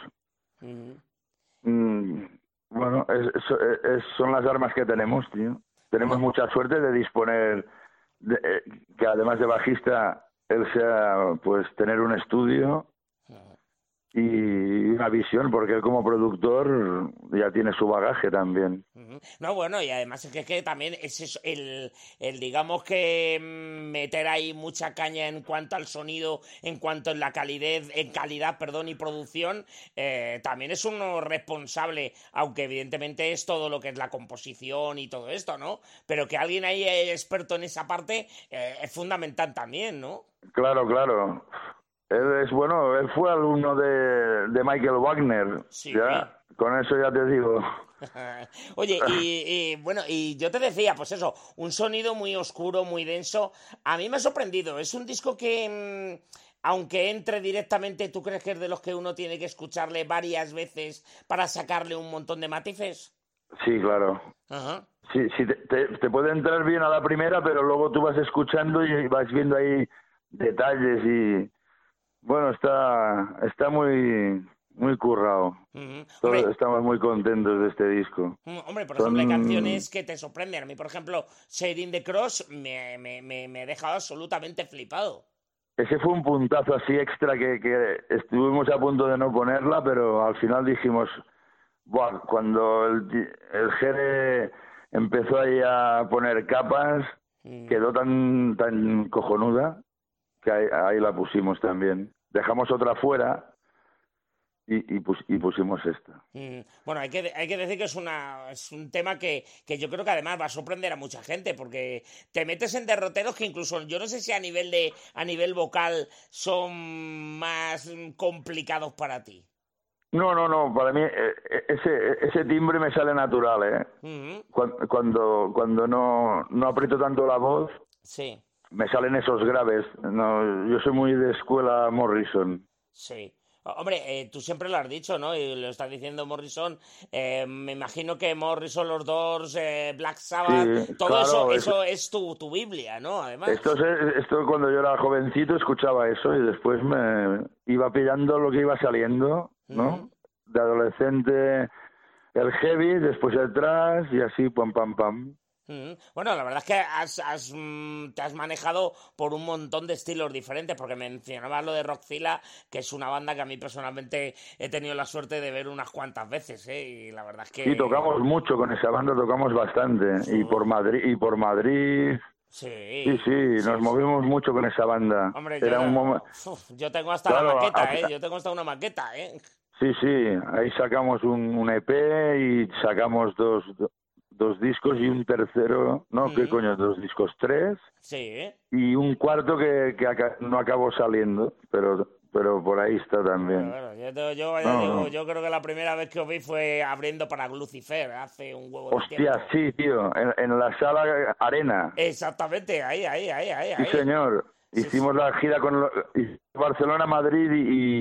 Bueno, son las armas que tenemos, tío. Tenemos mucha suerte de disponer, que además de bajista, él sea, pues, tener un estudio y una visión, porque él como productor ya tiene su bagaje también. No, bueno, y además es que también es el digamos que meter ahí mucha caña en cuanto al sonido, en cuanto en calidad, y producción, también es uno responsable, aunque evidentemente es todo lo que es la composición y todo esto, ¿no? Pero que alguien ahí experto en esa parte es fundamental también, ¿no? Claro. Él fue alumno de Michael Wagner. Sí. Ya, con eso ya te digo. Oye, bueno, y yo te decía, pues eso, un sonido muy oscuro, muy denso. A mí me ha sorprendido. Es un disco que, aunque entre directamente, ¿tú crees que es de los que uno tiene que escucharle varias veces para sacarle un montón de matices? Sí, claro. Ajá. Sí, sí, te puede entrar bien a la primera, pero luego tú vas escuchando y vas viendo ahí detalles y... Bueno, está muy currado. Todos estamos muy contentos de este disco. Hombre, por ejemplo, hay canciones que te sorprenden. A mí, por ejemplo, Sharing the Cross me ha dejado absolutamente flipado. Ese fue un puntazo así extra que estuvimos a punto de no ponerla, pero al final dijimos, buah, cuando el Jere empezó ahí a poner capas, quedó tan cojonuda que ahí la pusimos también. Dejamos otra fuera y pusimos esta. Bueno, hay que decir que es un tema que yo creo que además va a sorprender a mucha gente, porque te metes en derroteros que incluso yo no sé si a nivel vocal son más complicados para ti. No, para mí ese timbre me sale natural, ¿eh? Cuando no aprieto tanto la voz, sí, me salen esos graves. No, yo soy muy de escuela Morrison. sí. Hombre, tú siempre lo has dicho, ¿no? Y lo estás diciendo Morrison. Me imagino que Morrison, los Doors, Black Sabbath, Sí, todo claro, eso es tu Biblia, ¿no? Además. Esto cuando yo era jovencito escuchaba eso y después me iba pillando lo que iba saliendo, ¿no? De adolescente el heavy, después el thrash y así, pam, pam, pam. Bueno, la verdad es que te has manejado por un montón de estilos diferentes, porque mencionabas lo de Rockzilla, que es una banda que a mí personalmente he tenido la suerte de ver unas cuantas veces, ¿eh? Y la verdad es que... Sí, tocamos mucho con esa banda, tocamos bastante. Y por Madrid... Sí, nos movimos mucho con esa banda. Hombre, Era un momento... yo tengo hasta Claro, la maqueta, ¿eh? Yo tengo hasta una maqueta, ¿eh? Sí, ahí sacamos un EP y sacamos dos discos y un tercero, no, ¿qué coño? 2 discos, 3. Sí. Y un cuarto que no acabó saliendo, pero por ahí está también. Bueno, yo creo que la primera vez que os vi fue abriendo para Lucifer, hace un huevo de tiempo. Hostia, sí, tío, en la sala Arena. Exactamente, ahí. Sí, señor. Hicimos la gira con Barcelona, Madrid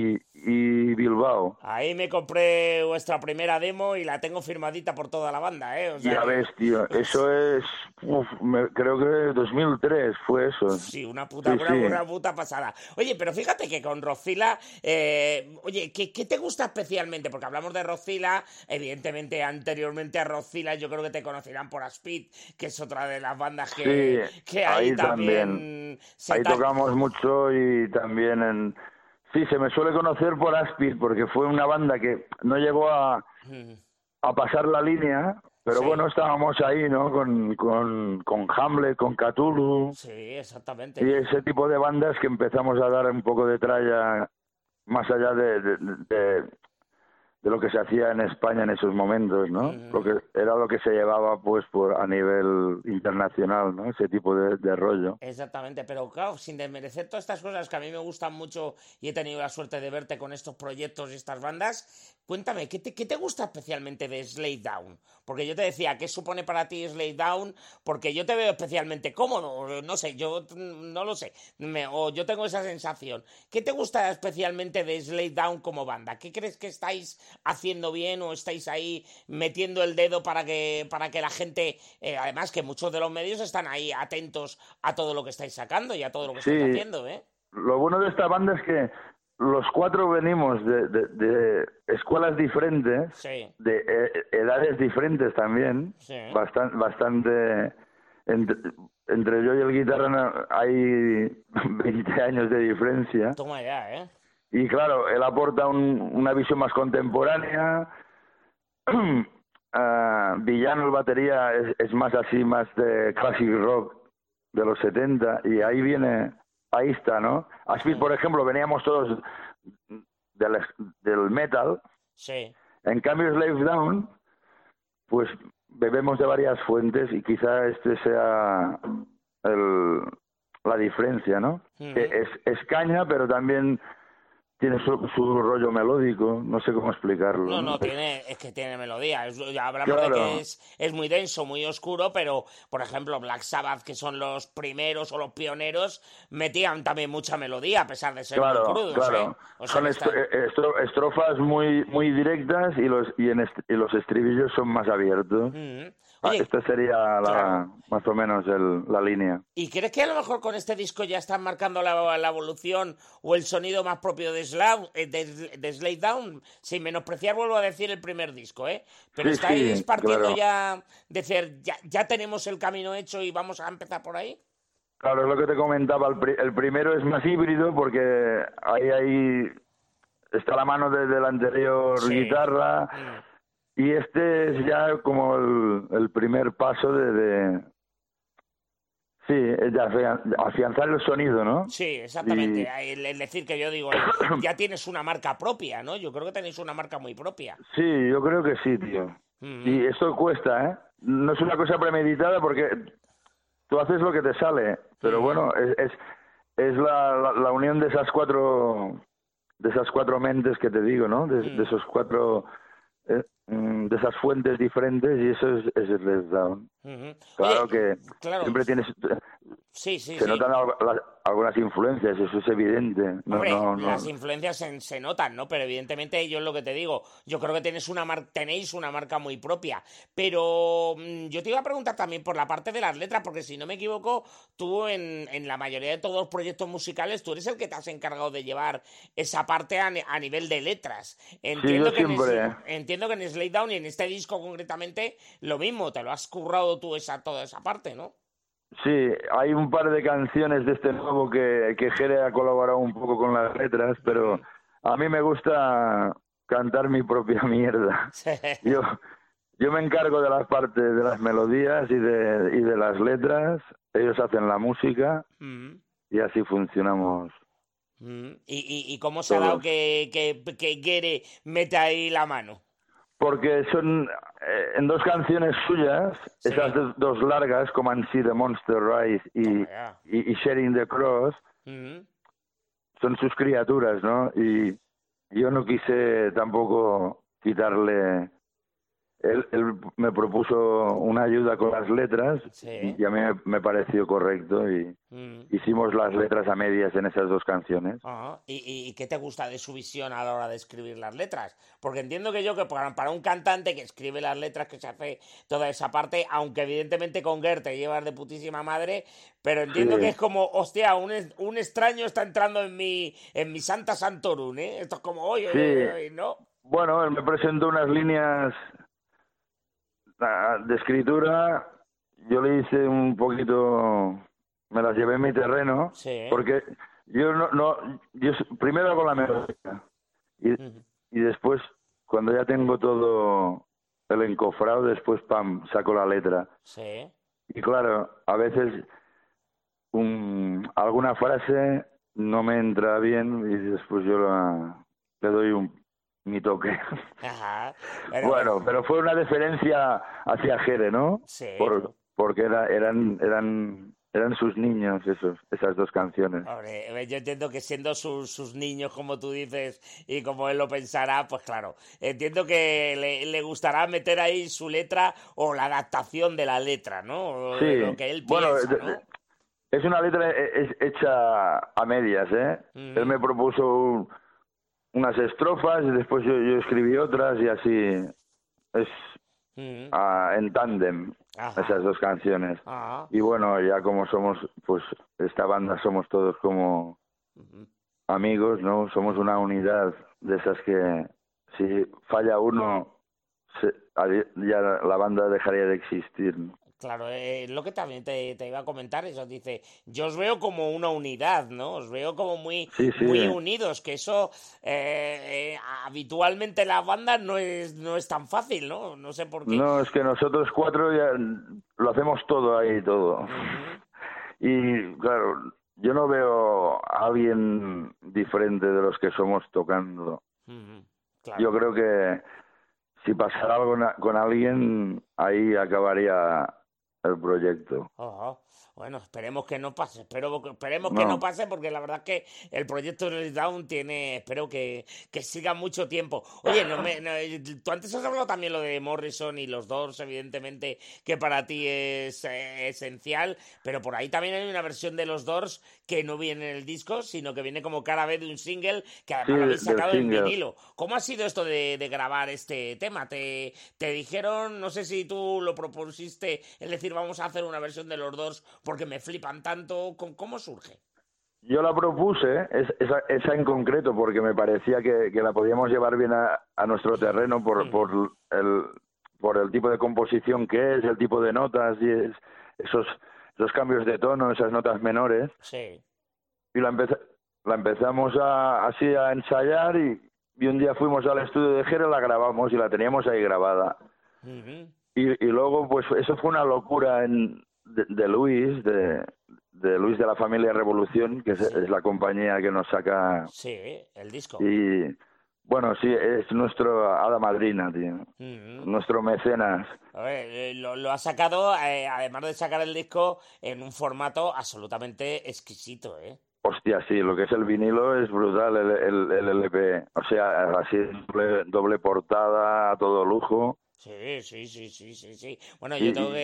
y Bilbao. Ahí me compré vuestra primera demo y la tengo firmadita por toda la banda, ¿eh? O sea ya ves, tío, eso es... creo que 2003 fue eso. Sí, una puta pasada. Oye, pero fíjate que con Rockzilla, oye, ¿qué te gusta especialmente? Porque hablamos de Rockzilla, evidentemente anteriormente a Rockzilla yo creo que te conocerán por Aspid, que es otra de las bandas que ahí también... Ahí tocamos mucho y también Sí, se me suele conocer por Aspid, porque fue una banda que no llegó a pasar la línea, pero bueno, estábamos ahí, ¿no? Con Hamlet, con Cthulhu. Sí, exactamente. Y ese tipo de bandas que empezamos a dar un poco de tralla más allá de lo que se hacía en España en esos momentos, ¿no? Era lo que se llevaba pues a nivel internacional, ¿no? Ese tipo de rollo. Exactamente, pero claro, sin desmerecer todas estas cosas que a mí me gustan mucho y he tenido la suerte de verte con estos proyectos y estas bandas, cuéntame, ¿qué te gusta especialmente de Slade Down? Porque yo te decía, ¿qué supone para ti Slade Down? Porque yo te veo especialmente cómodo, no sé, yo no lo sé, o yo tengo esa sensación. ¿Qué te gusta especialmente de Slade Down como banda? ¿Qué crees que estáis haciendo bien o estáis ahí metiendo el dedo para que la gente, además que muchos de los medios están ahí atentos a todo lo que estáis sacando y a todo lo que estáis haciendo, ¿eh? Lo bueno de esta banda es que los 4 venimos de escuelas diferentes, de edades diferentes también, bastante entre yo y el guitarra hay 20 años de diferencia. Toma ya, ¿eh? Y claro, él aporta una visión más contemporánea. Villano, el batería, es más así, más de classic rock de los 70. Y ahí está, ¿no? Aspid, por ejemplo, veníamos todos del metal. Sí. En cambio, Slave Down, pues bebemos de varias fuentes y quizá este sea la diferencia, ¿no? Que es caña, pero también tiene su rollo melódico, no sé cómo explicarlo. No, es que tiene melodía. Ya hablamos Claro. de que es muy denso, muy oscuro, pero, por ejemplo, Black Sabbath, que son los primeros o los pioneros, metían también mucha melodía, a pesar de ser muy Claro, crudos, claro. ¿eh? O sea Son que está... estrofas muy directas y los estribillos son más abiertos. Oye, Esta sería claro. más o menos la línea. ¿Y crees que a lo mejor con este disco ya están marcando la evolución o el sonido más propio de Slade Down? Sin menospreciar, vuelvo a decir, el primer disco, ¿eh? Pero Sí, estáis sí, partiendo claro. ya de decir, ya tenemos el camino hecho y vamos a empezar por ahí. Claro, es lo que te comentaba. El primero es más híbrido porque ahí está la mano de la anterior Sí. guitarra. Y este es ya como el primer paso sí, es de afianzar el sonido, ¿no? Sí, exactamente. El decir que yo digo, ya tienes una marca propia, ¿no? Yo creo que tenéis una marca muy propia. Sí, yo creo que sí, tío. Y esto cuesta, ¿eh? No es una cosa premeditada porque tú haces lo que te sale, pero bueno, es la unión de esas cuatro mentes que te digo, ¿no? De esos cuatro de esas fuentes diferentes y eso es el Let Down. Claro. Oye, que claro. siempre tienes Sí. se notan algunas influencias, eso es evidente. Hombre, No. las influencias se notan, ¿no? Pero evidentemente yo es lo que te digo, yo creo que tenéis una marca muy propia. Pero yo te iba a preguntar también por la parte de las letras, porque si no me equivoco, tú en la mayoría de todos los proyectos musicales, tú eres el que te has encargado de llevar esa parte a nivel de letras. Entiendo que en Slade Down y en este disco concretamente lo mismo, te lo has currado tú toda esa parte, ¿no? Sí, hay un par de canciones de este nuevo que Jere ha colaborado un poco con las letras, pero a mí me gusta cantar mi propia mierda. Yo me encargo de las partes de las melodías y de las letras, ellos hacen la música y así funcionamos. ¿Y cómo se ha dado que Jere mete ahí la mano? Porque son en dos canciones suyas, Sí. esas dos largas, como han sido Monster Rise y Sharing the Cross, son sus criaturas, ¿no? Y yo no quise tampoco quitarle... Él me propuso una ayuda con las letras y a mí me pareció correcto y hicimos las letras a medias en esas dos canciones. ¿Y qué te gusta de su visión a la hora de escribir las letras? Porque entiendo que para un cantante que escribe las letras, que se hace toda esa parte, aunque evidentemente con Gert te llevas de putísima madre, pero entiendo que es como, hostia, un extraño está entrando en mi Santa Santorum, ¿eh? Esto es como, oye, ¿no? Bueno, él me presentó unas líneas de escritura, yo le hice un poquito, me las llevé en mi terreno, porque yo yo primero hago la melodía y después, cuando ya tengo todo el encofrado, después saco la letra. Y claro, a veces alguna frase no me entra bien y después yo le doy mi toque. Ajá. Pero fue una deferencia hacia Jere, ¿no? Sí. Porque eran sus niños esas dos canciones. Hombre, yo entiendo que siendo sus niños, como tú dices, y como él lo pensará, pues claro, entiendo que le gustará meter ahí su letra o la adaptación de la letra, ¿no? Sí. De lo que él piensa, ¿no? Es una letra hecha a medias, ¿eh? Él me propuso unas estrofas y después yo escribí otras y así es en tándem esas dos canciones. Y bueno, ya como somos, pues esta banda somos todos como amigos, ¿no? Somos una unidad de esas que si falla uno ya la banda dejaría de existir, ¿no? Claro, lo que también te iba a comentar, eso dice, yo os veo como una unidad, ¿no? Os veo como muy unidos, que eso habitualmente en las bandas no es tan fácil, ¿no? No sé por qué. No, es que nosotros cuatro ya lo hacemos todo ahí, todo. Y claro, yo no veo a alguien diferente de los que somos tocando. Claro. Yo creo que si pasara algo con alguien, ahí acabaría el proyecto. Bueno, esperemos que no pase, esperemos que No. no pase porque la verdad es que el proyecto Let Down espero que siga mucho tiempo. Oye, tú antes has hablado también lo de Morrison y los Doors, evidentemente, que para ti es esencial, pero por ahí también hay una versión de los Doors que no viene en el disco, sino que viene como cara B de un single que además Sí, lo habéis del sacado en single. vinilo. ¿Cómo ha sido esto de grabar este tema? ¿Te dijeron, no sé si tú lo propusiste, es decir, vamos a hacer una versión de los Doors porque me flipan tanto? ¿Cómo surge? Yo la propuse, esa en concreto, porque me parecía que la podíamos llevar bien a nuestro terreno por el tipo de composición que es, el tipo de notas y esos cambios de tono, esas notas menores. Sí. Y la empezamos así a ensayar y un día fuimos al estudio de Jere, la grabamos y la teníamos ahí grabada. Uh-huh. Y luego, pues eso fue una locura de Luis, de Luis de la familia Revolución, que es la compañía que nos saca. Sí, el disco. Y bueno, sí, es nuestro hada madrina, tío. Uh-huh. Nuestro mecenas. A ver, lo ha sacado, además de sacar el disco, en un formato absolutamente exquisito, ¿eh? Hostia, sí, lo que es el vinilo es brutal, el LP. O sea, así doble portada, a todo lujo. Sí. Bueno,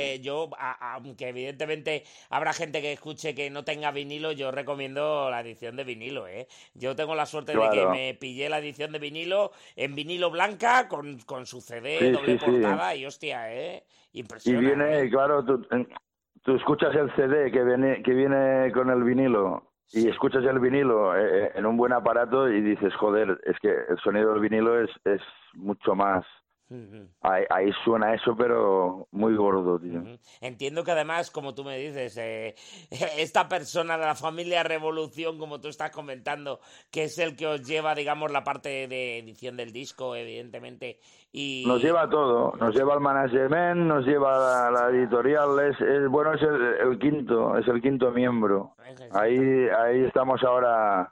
aunque evidentemente habrá gente que escuche que no tenga vinilo, yo recomiendo la edición de vinilo, ¿eh? Yo tengo la suerte de que me pillé la edición de vinilo en vinilo blanca con su CD, doble portada y hostia, impresionante. Y viene, claro, tú escuchas el CD que viene con el vinilo y escuchas el vinilo en un buen aparato y dices, joder, es que el sonido del vinilo es mucho más. Uh-huh. Ahí suena eso, pero muy gordo, tío. Uh-huh. Entiendo que además, como tú me dices, esta persona de la familia Revolución, como tú estás comentando, que es el que os lleva, digamos, la parte de edición del disco, evidentemente, y nos lleva todo, nos lleva el management, nos lleva la editorial, es el quinto miembro. Ahí estamos ahora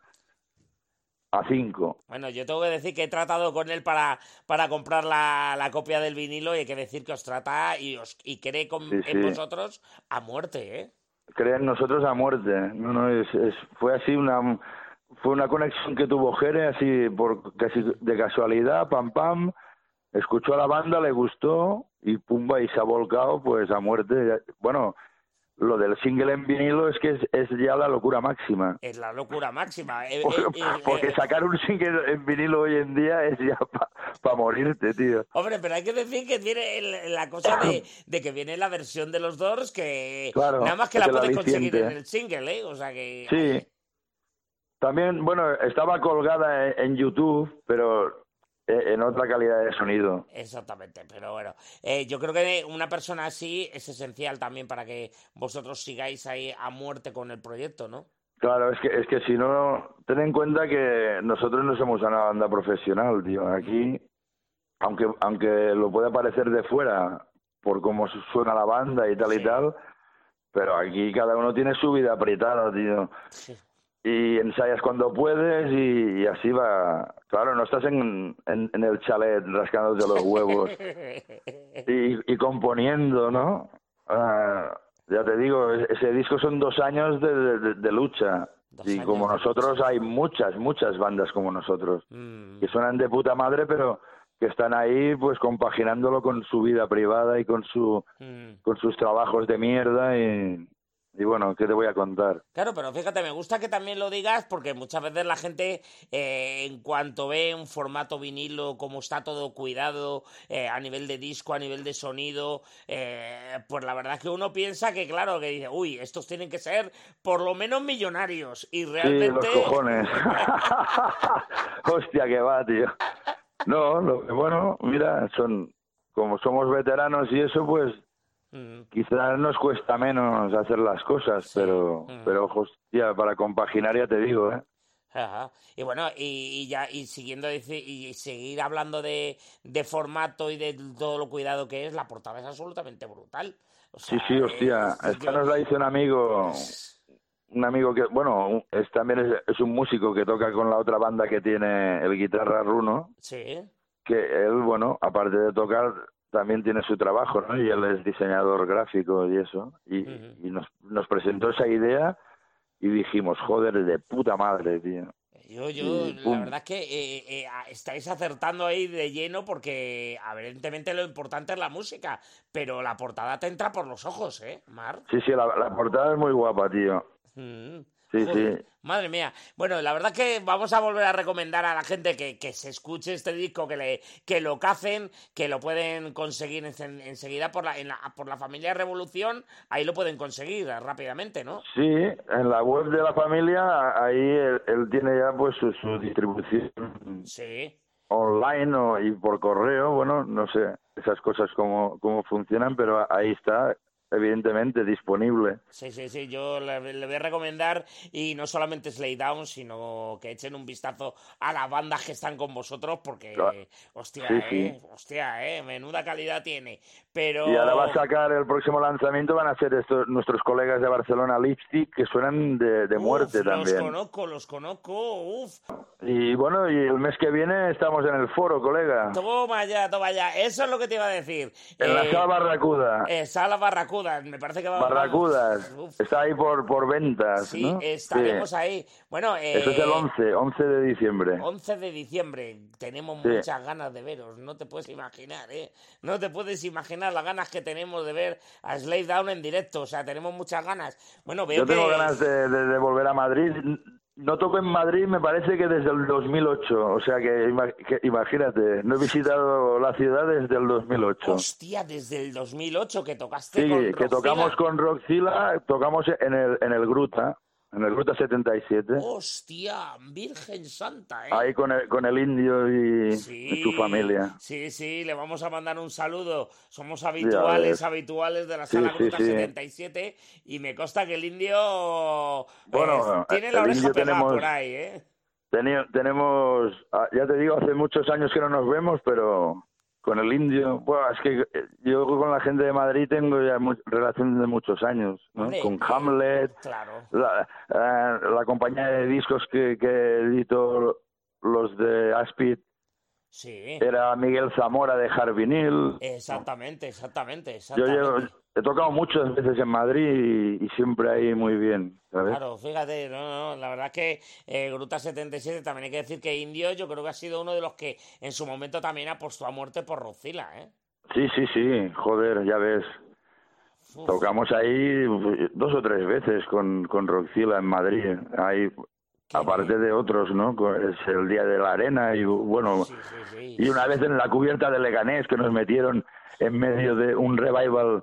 a 5. Bueno, yo tengo que decir que he tratado con él para comprar la copia del vinilo y hay que decir que os trata y cree en vosotros a muerte, ¿eh? Cree en nosotros a muerte. Fue así fue una conexión que tuvo Jere así casi de casualidad, pam, escuchó a la banda, le gustó y pumba y se ha volcado pues a muerte. Bueno, lo del single en vinilo es que es ya la locura máxima. Es la locura máxima. Porque sacar un single en vinilo hoy en día es ya para morirte, tío. Hombre, pero hay que decir que tiene la cosa de que viene la versión de los Doors que claro, nada más que la puedes conseguir en el single, ¿eh? O sea que... Sí. También, bueno, estaba colgada en YouTube, pero en otra calidad de sonido. Exactamente, pero bueno, yo creo que una persona así es esencial también para que vosotros sigáis ahí a muerte con el proyecto, ¿no? Claro, es que si no, ten en cuenta que nosotros no somos una banda profesional, tío. Aquí, aunque lo pueda parecer de fuera, por cómo suena la banda y tal y tal, pero aquí cada uno tiene su vida apretada, tío. Sí. Y ensayas cuando puedes y así va. Claro, no estás en el chalet rascándote los huevos y componiendo, ¿no? Ya te digo, ese disco son 2 años de lucha. Y como nosotros hay muchas bandas como nosotros que suenan de puta madre, pero que están ahí pues compaginándolo con su vida privada y con sus trabajos de mierda y bueno, ¿qué te voy a contar? Claro, pero fíjate, me gusta que también lo digas porque muchas veces la gente, en cuanto ve un formato vinilo, como está todo cuidado a nivel de disco, a nivel de sonido, pues la verdad es que uno piensa que, claro, que dice, uy, estos tienen que ser por lo menos millonarios. Y realmente... Sí, los cojones. Hostia, que va, tío. No, bueno, mira, como somos veteranos y eso, pues... Quizás nos cuesta menos hacer las cosas, pero hostia, para compaginar ya te digo, ¿eh? Ajá. Y bueno, y siguiendo y seguir hablando de formato y de todo lo cuidado que es, la portada es absolutamente brutal. O sea, sí, hostia, esta nos la hizo un amigo que, bueno, también es un músico que toca con la otra banda que tiene el guitarra Runo. Sí. Que él, bueno, aparte de tocar, también tiene su trabajo, ¿no? Y él es diseñador gráfico y eso. Y nos presentó esa idea y dijimos, joder, de puta madre, tío. Yo, la verdad es que estáis acertando ahí de lleno porque, evidentemente, lo importante es la música, pero la portada te entra por los ojos, Mar? Sí, la portada es muy guapa, tío. Sí, joder, sí. Madre mía. Bueno, la verdad que vamos a volver a recomendar a la gente que se escuche este disco, que lo cacen, que lo pueden conseguir enseguida por la familia Revolución. Ahí lo pueden conseguir rápidamente, ¿no? Sí, en la web de la familia, ahí él tiene ya pues su distribución Sí. online y por correo. Bueno, no sé esas cosas cómo funcionan, pero ahí está, evidentemente, disponible. Sí, yo le voy a recomendar, y no solamente Slay Down, sino que echen un vistazo a las bandas que están con vosotros, porque, Claro. hostia, Sí. menuda calidad tiene. Pero... Y ahora va a sacar el próximo lanzamiento, van a ser estos nuestros colegas de Barcelona, Lipstick, que suenan de muerte también. Los conozco, uf. Y bueno, y el mes que viene estamos en el foro, colega. Toma ya, eso es lo que te iba a decir. En la sala Barracuda. Sala Barracuda, me parece que va... Barracudas, Uf. está ahí por ventas, Sí, ¿no? estaremos ahí. Bueno, Eso es el 11 de diciembre. 11 de diciembre. Tenemos Sí. muchas ganas de veros, no te puedes imaginar, No te puedes imaginar las ganas que tenemos de ver a Slave Down en directo, o sea, tenemos muchas ganas. Bueno, veo Yo tengo que... ganas de volver a Madrid. No toco en Madrid, me parece que desde el 2008, o sea que imagínate, no he visitado la ciudad desde el 2008. Hostia, desde el 2008 que tocaste Sí, con que Rockzilla. tocamos con Rockzilla, tocamos en el Gruta 77. Hostia, Virgen Santa, Ahí con el indio y su familia. Sí, le vamos a mandar un saludo. Somos habituales de la sala Gruta 77, y me consta que el indio tiene la oreja pegada por ahí, Tenemos, ya te digo, hace muchos años que no nos vemos, pero con el indio, bueno, es que yo con la gente de Madrid tengo ya relación de muchos años, ¿no? Hombre, Con Hamlet, claro. la compañía de discos que editó los de Aspid, Sí. era Miguel Zamora de Jarvinil. Exactamente. Yo he tocado muchas veces en Madrid y siempre ahí muy bien, ¿sabes? Claro, fíjate, la verdad es que Gruta 77, también hay que decir que Indio, yo creo que ha sido uno de los que en su momento también apostó a muerte por Rockzilla, Sí, joder, ya ves. Uf. Tocamos ahí 2 o 3 veces con Rockzilla en Madrid, ahí, aparte de otros, ¿no? Es el Día de la Arena y bueno, Sí. Y una vez en la cubierta de Leganés, que nos metieron en medio de un revival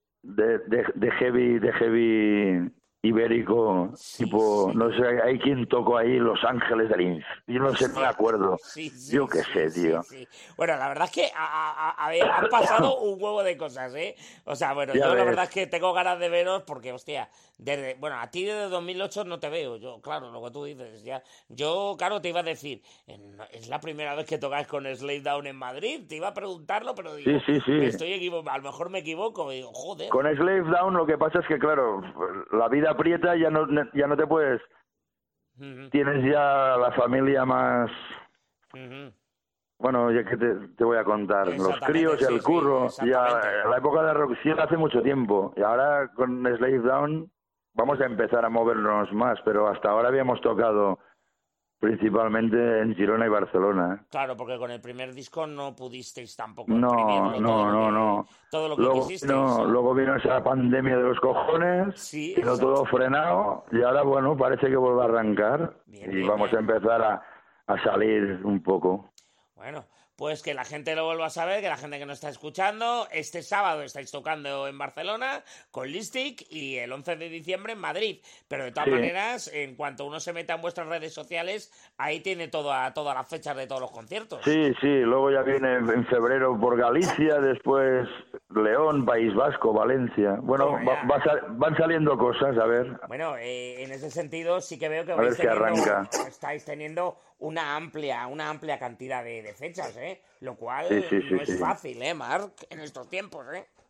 de heavy ibérico, tipo, no sé, hay quien tocó ahí Los Ángeles del Infierno, yo no sé, no me acuerdo, yo qué sé, tío. Sí. Bueno, la verdad es que han pasado un huevo de cosas, O sea, bueno, Ya yo la ves. verdad es que tengo ganas de veros porque, hostia, a ti desde 2008 no te veo, yo, claro, lo que tú dices, ya. Yo, claro, te iba a decir, es la primera vez que tocas con Slave Down en Madrid, te iba a preguntarlo, pero digo, Sí. me estoy equivocado, a lo mejor me equivoco, digo, joder. Con Slave Down lo que pasa es que, claro, la vida aprieta, ya no te puedes, Ujú, tienes ya la familia más, ujú. bueno, ya que te voy a contar, los Exactamente, críos, el sí, curro, ya exactamente. la época de Rockzilla hace mucho tiempo, y ahora con Slave Down vamos a empezar a movernos más, pero hasta ahora habíamos tocado principalmente en Girona y Barcelona. Claro, porque con el primer disco no pudisteis tampoco No, exprimirlo todo lo que quisisteis. Luego vino esa pandemia de los cojones, Sí, quedó exacto. todo frenado y ahora, bueno, parece que vuelve a arrancar Bien, y bien, vamos bien. a empezar a salir un poco. Bueno, pues que la gente lo vuelva a saber, que la gente que nos está escuchando, este sábado estáis tocando en Barcelona con Listic y el 11 de diciembre en Madrid. Pero de todas Sí. maneras, en cuanto uno se meta en vuestras redes sociales, ahí tiene todas las fechas de todos los conciertos. Sí, luego ya viene en febrero por Galicia, después León, País Vasco, Valencia. Bueno, Toma ya. van saliendo cosas, a ver. Bueno, en ese sentido sí que veo que A ver si arranca. estáis teniendo una amplia cantidad de fechas, lo cual Sí, no es sí. fácil, Marc, en estos tiempos,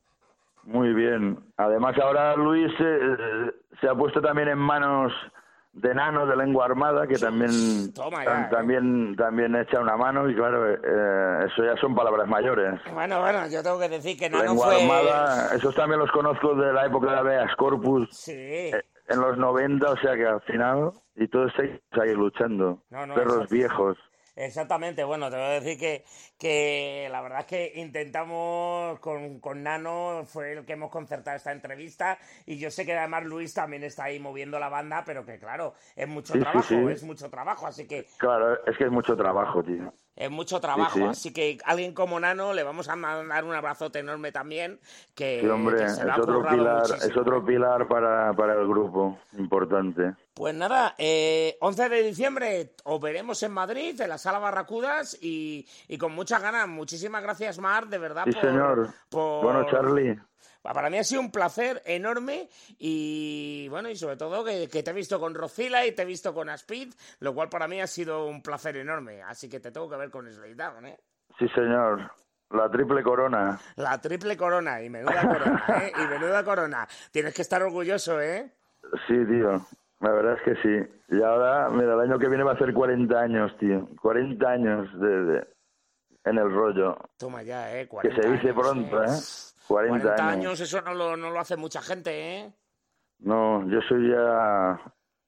Muy bien. Además ahora Luis se ha puesto también en manos de Nano, de Lengua Armada, que también Toma ya, también echa una mano, y claro, eso ya son palabras mayores. Bueno, yo tengo que decir que Nano Lengua fue... Armada, esos también los conozco de la época de Habeas Corpus, Sí. En los 90, o sea que al final, y todos seguimos ahí luchando, perros viejos. Exactamente, bueno, te voy a decir que la verdad es que intentamos con Nano, fue el que hemos concertado esta entrevista, y yo sé que además Luis también está ahí moviendo la banda, pero que claro, es mucho trabajo, así que... Claro, es que es mucho trabajo, tío. Es mucho trabajo, Sí. Así que alguien como Nano le vamos a mandar un abrazote enorme también, que, Sí, hombre, que se lo ha es otro currado pilar, muchísimo. es otro pilar para el grupo, importante. Pues nada, 11 de diciembre os veremos en Madrid, en la Sala Barracudas, y con muchas ganas. Muchísimas gracias, Mar, de verdad. Sí, señor. Bueno, Charlie. Para mí ha sido un placer enorme, y bueno, y sobre todo que te he visto con Rocila y te he visto con Aspid, lo cual para mí ha sido un placer enorme. Así que te tengo que ver con Slade Down, ¿eh? Sí, señor. La triple corona. La triple corona, y menuda corona, ¿eh? Y menuda corona. Tienes que estar orgulloso, ¿eh? Sí, tío. La verdad es que sí. Y ahora, mira, el año que viene va a ser 40 años, tío. 40 años en el rollo. Toma ya, 40 que se dice años, pronto, ¿eh? 40 años, eso no lo hace mucha gente, ¿eh? No, yo soy ya...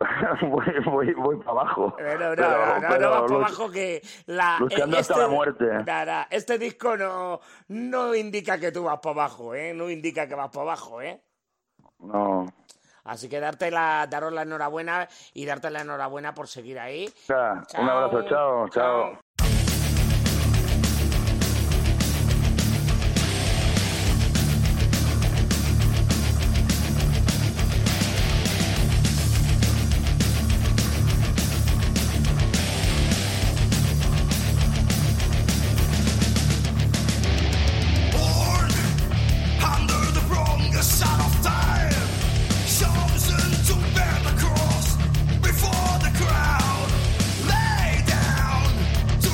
voy para abajo. No vas para abajo, que luchando hasta la muerte. Este disco no indica que tú vas para abajo, ¿eh? No indica que vas para abajo, ¿eh? No. Así que daros la enhorabuena, y darte la enhorabuena por seguir ahí. Chao. Un abrazo, chao. To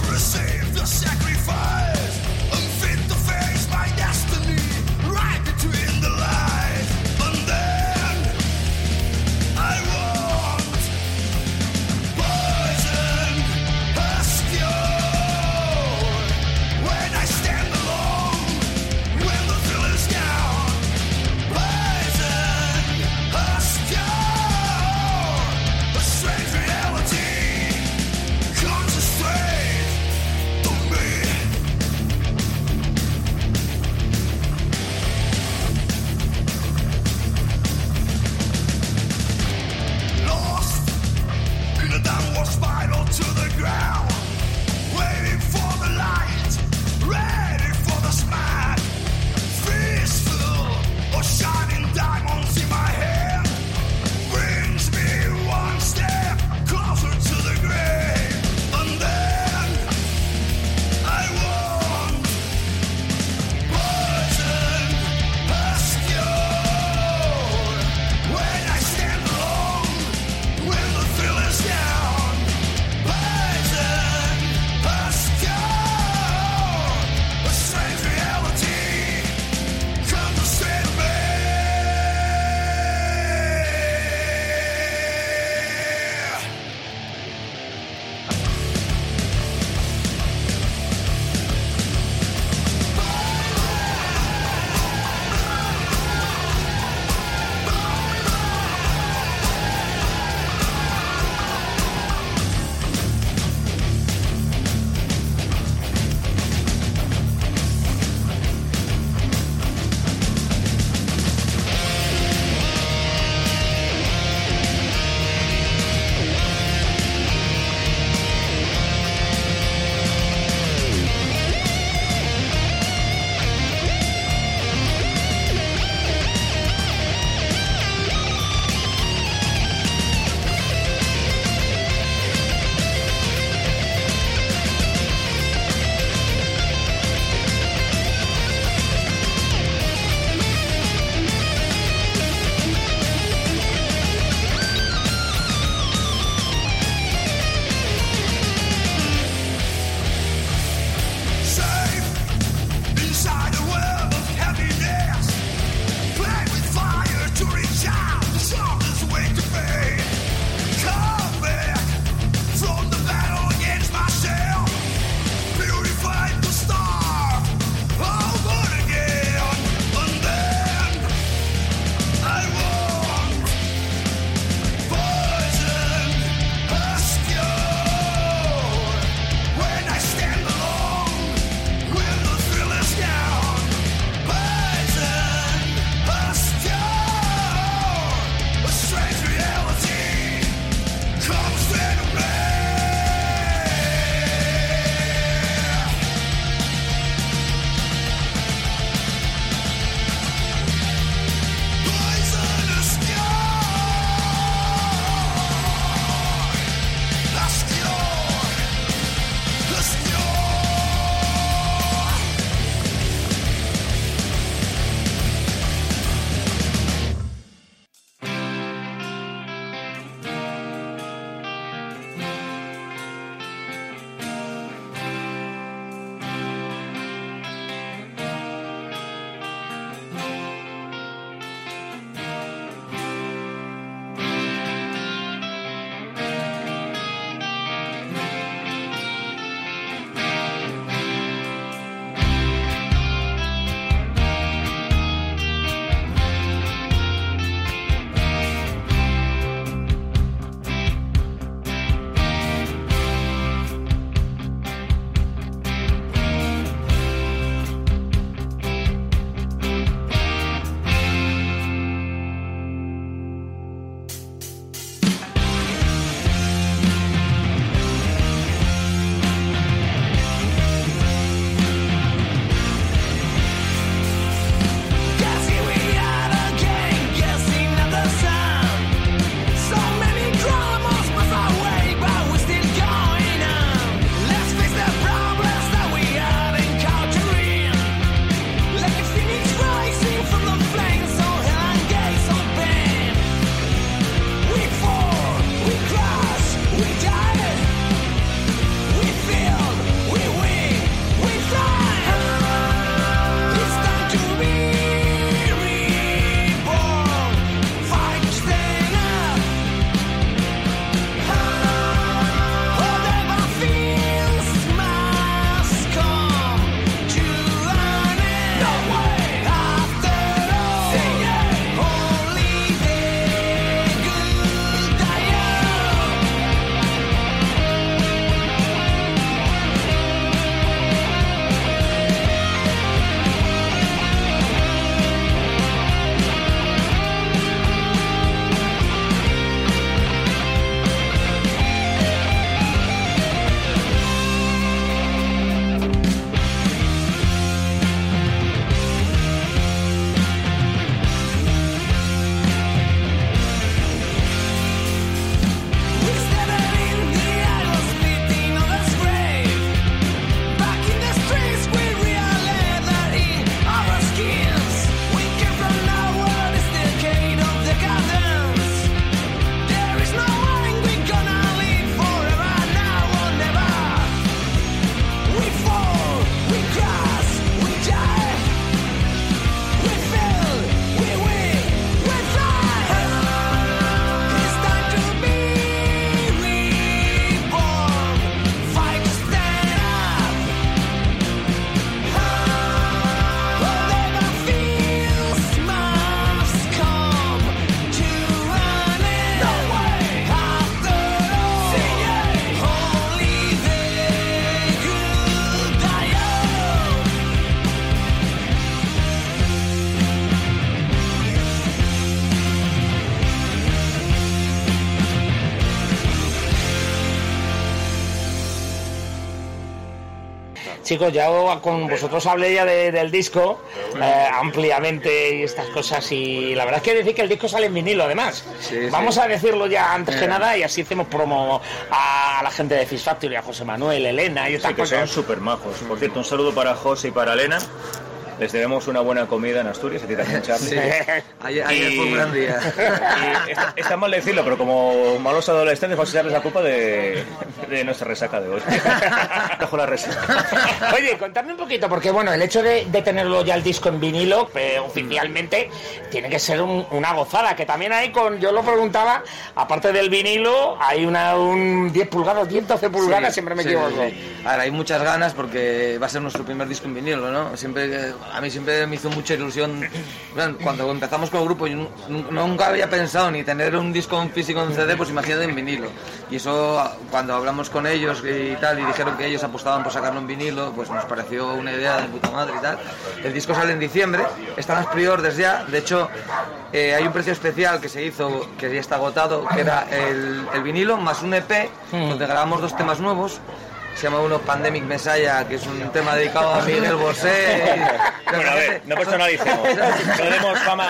chicos, ya con vosotros hablé ya del disco ampliamente y estas cosas, y la verdad es que decir que el disco sale en vinilo además. Vamos a decirlo ya antes que nada, y así hacemos promo a la gente de Fish Factory, a José Manuel, Elena y estas cosas. Son súper majos. Por cierto, un saludo para José y para Elena. Les debemos una buena comida en Asturias, a ti también, Charlie. Sí. Ayer fue un gran día. Y está mal decirlo, pero como malos adolescentes vamos a echarles la culpa de nuestra resaca de hoy. Bajo la resaca. Oye, contadme un poquito, porque bueno, el hecho de tenerlo ya el disco en vinilo, oficialmente, tiene que ser una gozada, que también hay yo lo preguntaba, aparte del vinilo, hay un 10 pulgadas, 10, 12 pulgadas, siempre me equivoco. Sí. Ahora, hay muchas ganas porque va a ser nuestro primer disco en vinilo, ¿no? A mí siempre me hizo mucha ilusión. Cuando empezamos con el grupo, yo nunca había pensado ni tener un disco en físico en CD, pues imagínate en vinilo. Y eso, cuando hablamos con ellos y tal, y dijeron que ellos apostaban por sacarlo en vinilo, pues nos pareció una idea de puta madre y tal. El disco sale en diciembre, están las pre-orders ya. De hecho, hay un precio especial que se hizo, que ya está agotado, que era el vinilo más un EP, donde grabamos 2 temas nuevos. Se llama uno Pandemic Messiah, que es un tema dedicado a Miguel Bosé. Bueno, a ver, no personalicemos. No demos fama.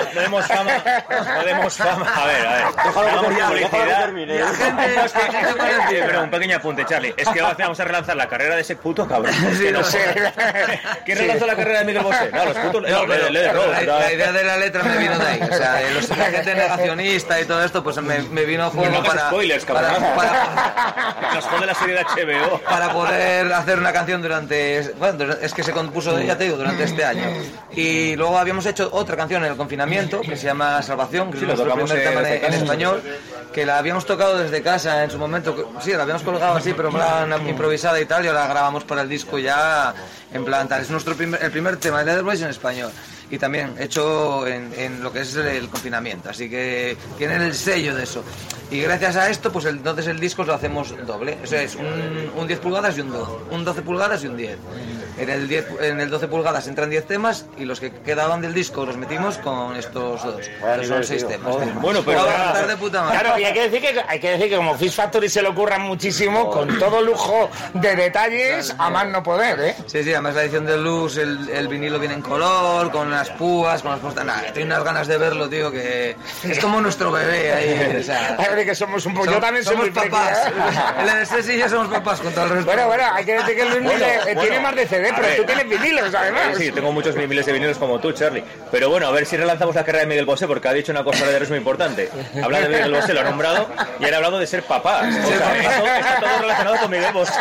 A ver. Déjalo que Pero un pequeño apunte, Charlie. Es que vamos a relanzar la carrera de ese puto cabrón. Sí, no sé. ¿Quién relanzó la carrera de Miguel Bosé? No, los putos... La idea de la letra me vino de ahí. O sea, la gente negacionista y todo esto, pues me vino a juego para... spoilers, cabrón. Nos jode la serie de HBO. Para poder hacer una canción durante... Bueno, es que se compuso, ya te digo, durante este año. Y luego habíamos hecho otra canción en el confinamiento, que se llama Salvación, que es nuestro primer tema en español, que la habíamos tocado desde casa en su momento. Sí, la habíamos colgado así, pero en plan improvisada y tal, y ahora la grabamos para el disco ya en plan tal. Es el primer tema de Leatherface en español. Y también hecho en lo que es el confinamiento, así que tienen el sello de eso. Y gracias a esto, pues entonces el disco lo hacemos doble. Eso es un 10 pulgadas y un 12, un 12 pulgadas y un 10. En el 12 pulgadas entran 10 temas y los que quedaban del disco los metimos con estos 2. Son 6 temas. Bueno, pero de puta madre. Claro, y hay que decir que como Fish Factory se lo ocurran muchísimo, con todo lujo de detalles, a más no poder, ¿eh? Sí, además la edición de luz, el vinilo viene en color, con las púas, con las postas. Nada, tengo unas ganas de verlo, tío, que es como nuestro bebé ahí. O sea, que somos un poco. Yo también somos soy papás. El EDS y yo somos papás con todo el resto. Bueno, hay que decir que Luis tiene más de CD, pero tú tienes vinilos, además. Sí, tengo muchos miles de vinilos como tú, Charlie. Pero bueno, a ver si relanzamos la carrera de Miguel Bosé, porque ha dicho una cosa de muy importante. Habla de Miguel Bosé, lo ha nombrado, y ahora ha hablado de ser papá. O sea, está todo relacionado con Miguel Bosé.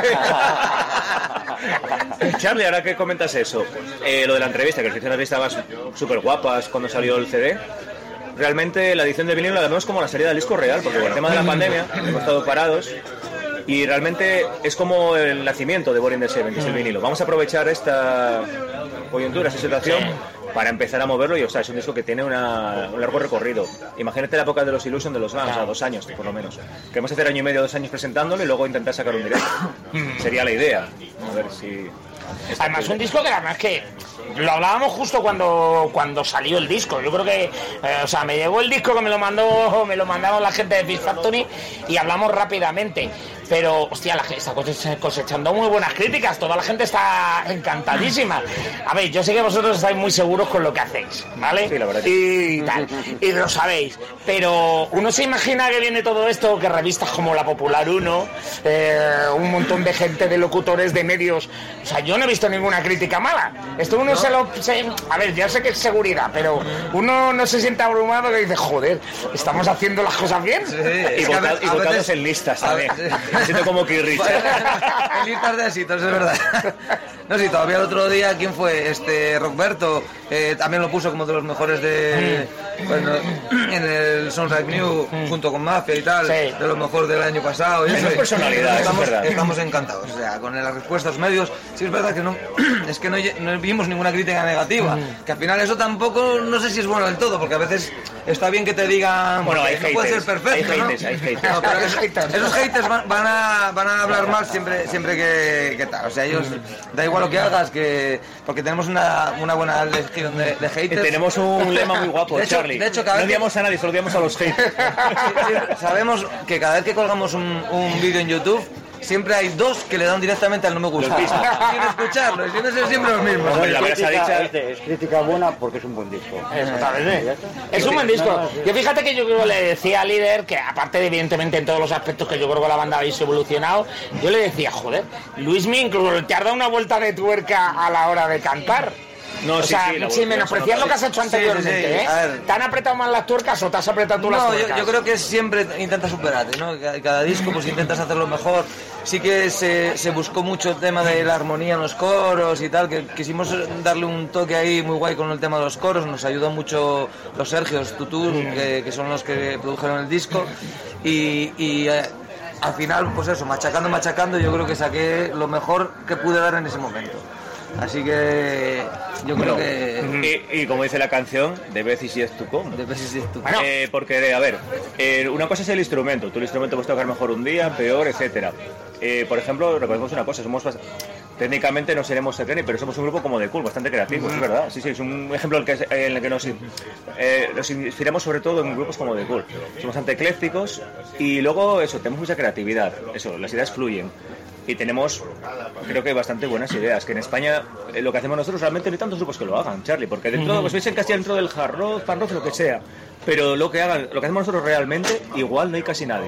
Charlie, ahora que comentas eso, lo de la entrevista, que os hice una entrevista más súper guapas cuando salió el CD. Realmente la edición de vinilo la vemos como la salida del disco real, porque con el tema de la pandemia hemos estado parados y realmente es como el nacimiento de Born in the Seven, que es el vinilo. Vamos a aprovechar esta coyuntura, esta situación, para empezar a moverlo y, o sea, es un disco que tiene un largo recorrido. Imagínate la época de los Illusion de los Guns, o sea, 2 años por lo menos. Queremos hacer año y medio, 2 años presentándolo y luego intentar sacar un directo. Sería la idea. A ver si... Además, un disco que además que lo hablábamos justo cuando salió el disco. Yo creo que, me llegó el disco que me lo mandaron la gente de Fish Factory y hablamos rápidamente. Pero, hostia, está cosechando muy buenas críticas. Toda la gente está encantadísima. A ver, yo sé que vosotros estáis muy seguros con lo que hacéis, ¿vale? Sí, la verdad. Y tal, y lo sabéis. Pero uno se imagina que viene todo esto, que revistas como La Popular 1, un montón de gente, de locutores, de medios. O sea, yo no he visto ninguna crítica mala. Esto uno a ver, ya sé que es seguridad, pero uno no se siente abrumado que dice, joder, estamos haciendo las cosas bien. Sí, y votados en listas también. Me siento como Keith Richards. En listas de éxitos, es verdad. No, sí, todavía el otro día, ¿quién fue? Rockberto, también lo puso como de los mejores en el Soundtrack New, junto con Mafia y tal, de lo mejor del año pasado. Y eso, personalidad, estamos encantados, o sea, con las respuestas medios. Sí, es verdad que no vimos ninguna crítica negativa, que al final eso tampoco, no sé si es bueno del todo, porque a veces está bien que te digan, bueno, hay no haters, puede ser perfecto, hay haters. No, pero esos haters van a hablar mal siempre que tal, o sea, ellos, da igual lo que hagas, porque tenemos una buena legión de haters. Tenemos un lema muy guapo, Charlie. De hecho, no odiamos a nadie, solo odiamos a los haters. Sí, sabemos que cada vez que colgamos un vídeo en YouTube, siempre hay 2 que le dan directamente al no me gusta. Sin escucharlo, sin ser siempre los mismos. Hombre, la verdad dicha... Es crítica buena porque es un buen disco. Exactamente. Es un buen disco. Yo fíjate que yo creo que le decía al líder que, aparte de evidentemente en todos los aspectos que yo creo que la banda habéis evolucionado, yo le decía, joder, Luismi incluso te has dado una vuelta de tuerca a la hora de cantar. No, o sea, sin menospreciar lo que has hecho anteriormente, sí. ¿eh? ¿Te han apretado más las tuercas o te has apretado tú las tuercas? Yo creo que siempre intentas superarte, ¿no? Cada disco pues intentas hacerlo mejor. Sí que se buscó mucho el tema de la armonía en los coros y tal, que quisimos darle un toque ahí muy guay con el tema de los coros. Nos ayudó mucho los Sergios Tutú, que son los que produjeron el disco. Y al final, pues eso, machacando, yo creo que saqué lo mejor que pude dar en ese momento. Así que yo creo que... Y como dice la canción, de veces y es tu com. De veces y es tu com. Porque, a ver, una cosa es el instrumento. Tú el instrumento puedes tocar mejor un día, peor, etcétera. Por ejemplo, recordemos una cosa, técnicamente no seremos Secreni, pero somos un grupo como de cool, bastante creativo, es verdad. Sí, es un ejemplo en el que nos inspiramos sobre todo en grupos como de cool. Somos bastante eclécticos y luego eso, tenemos mucha creatividad, eso, las ideas fluyen. Y tenemos, creo que bastante buenas ideas, que en España lo que hacemos nosotros realmente no hay tantos grupos que lo hagan, Charlie, porque dentro, pues veis casi dentro del hard rock, fan rock, lo que sea, pero lo que hacemos nosotros realmente, igual no hay casi nadie.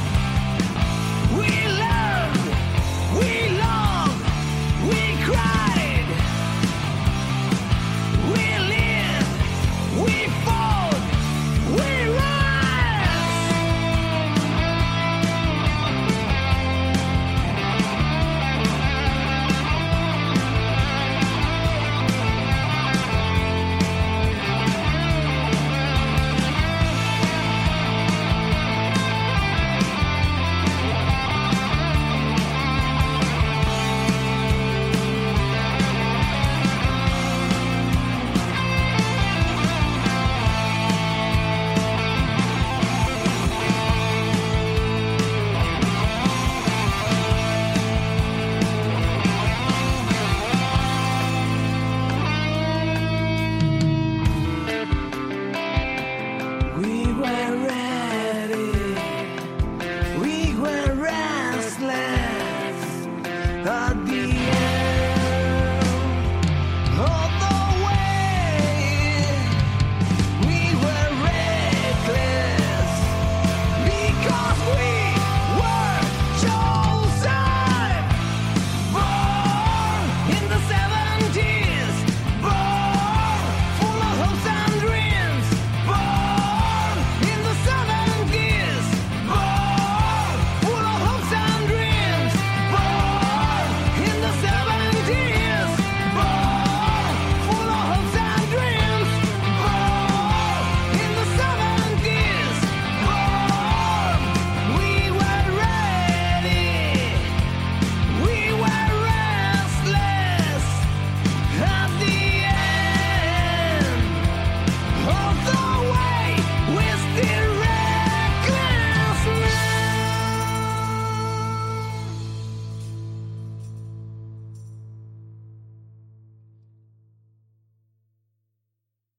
Cry!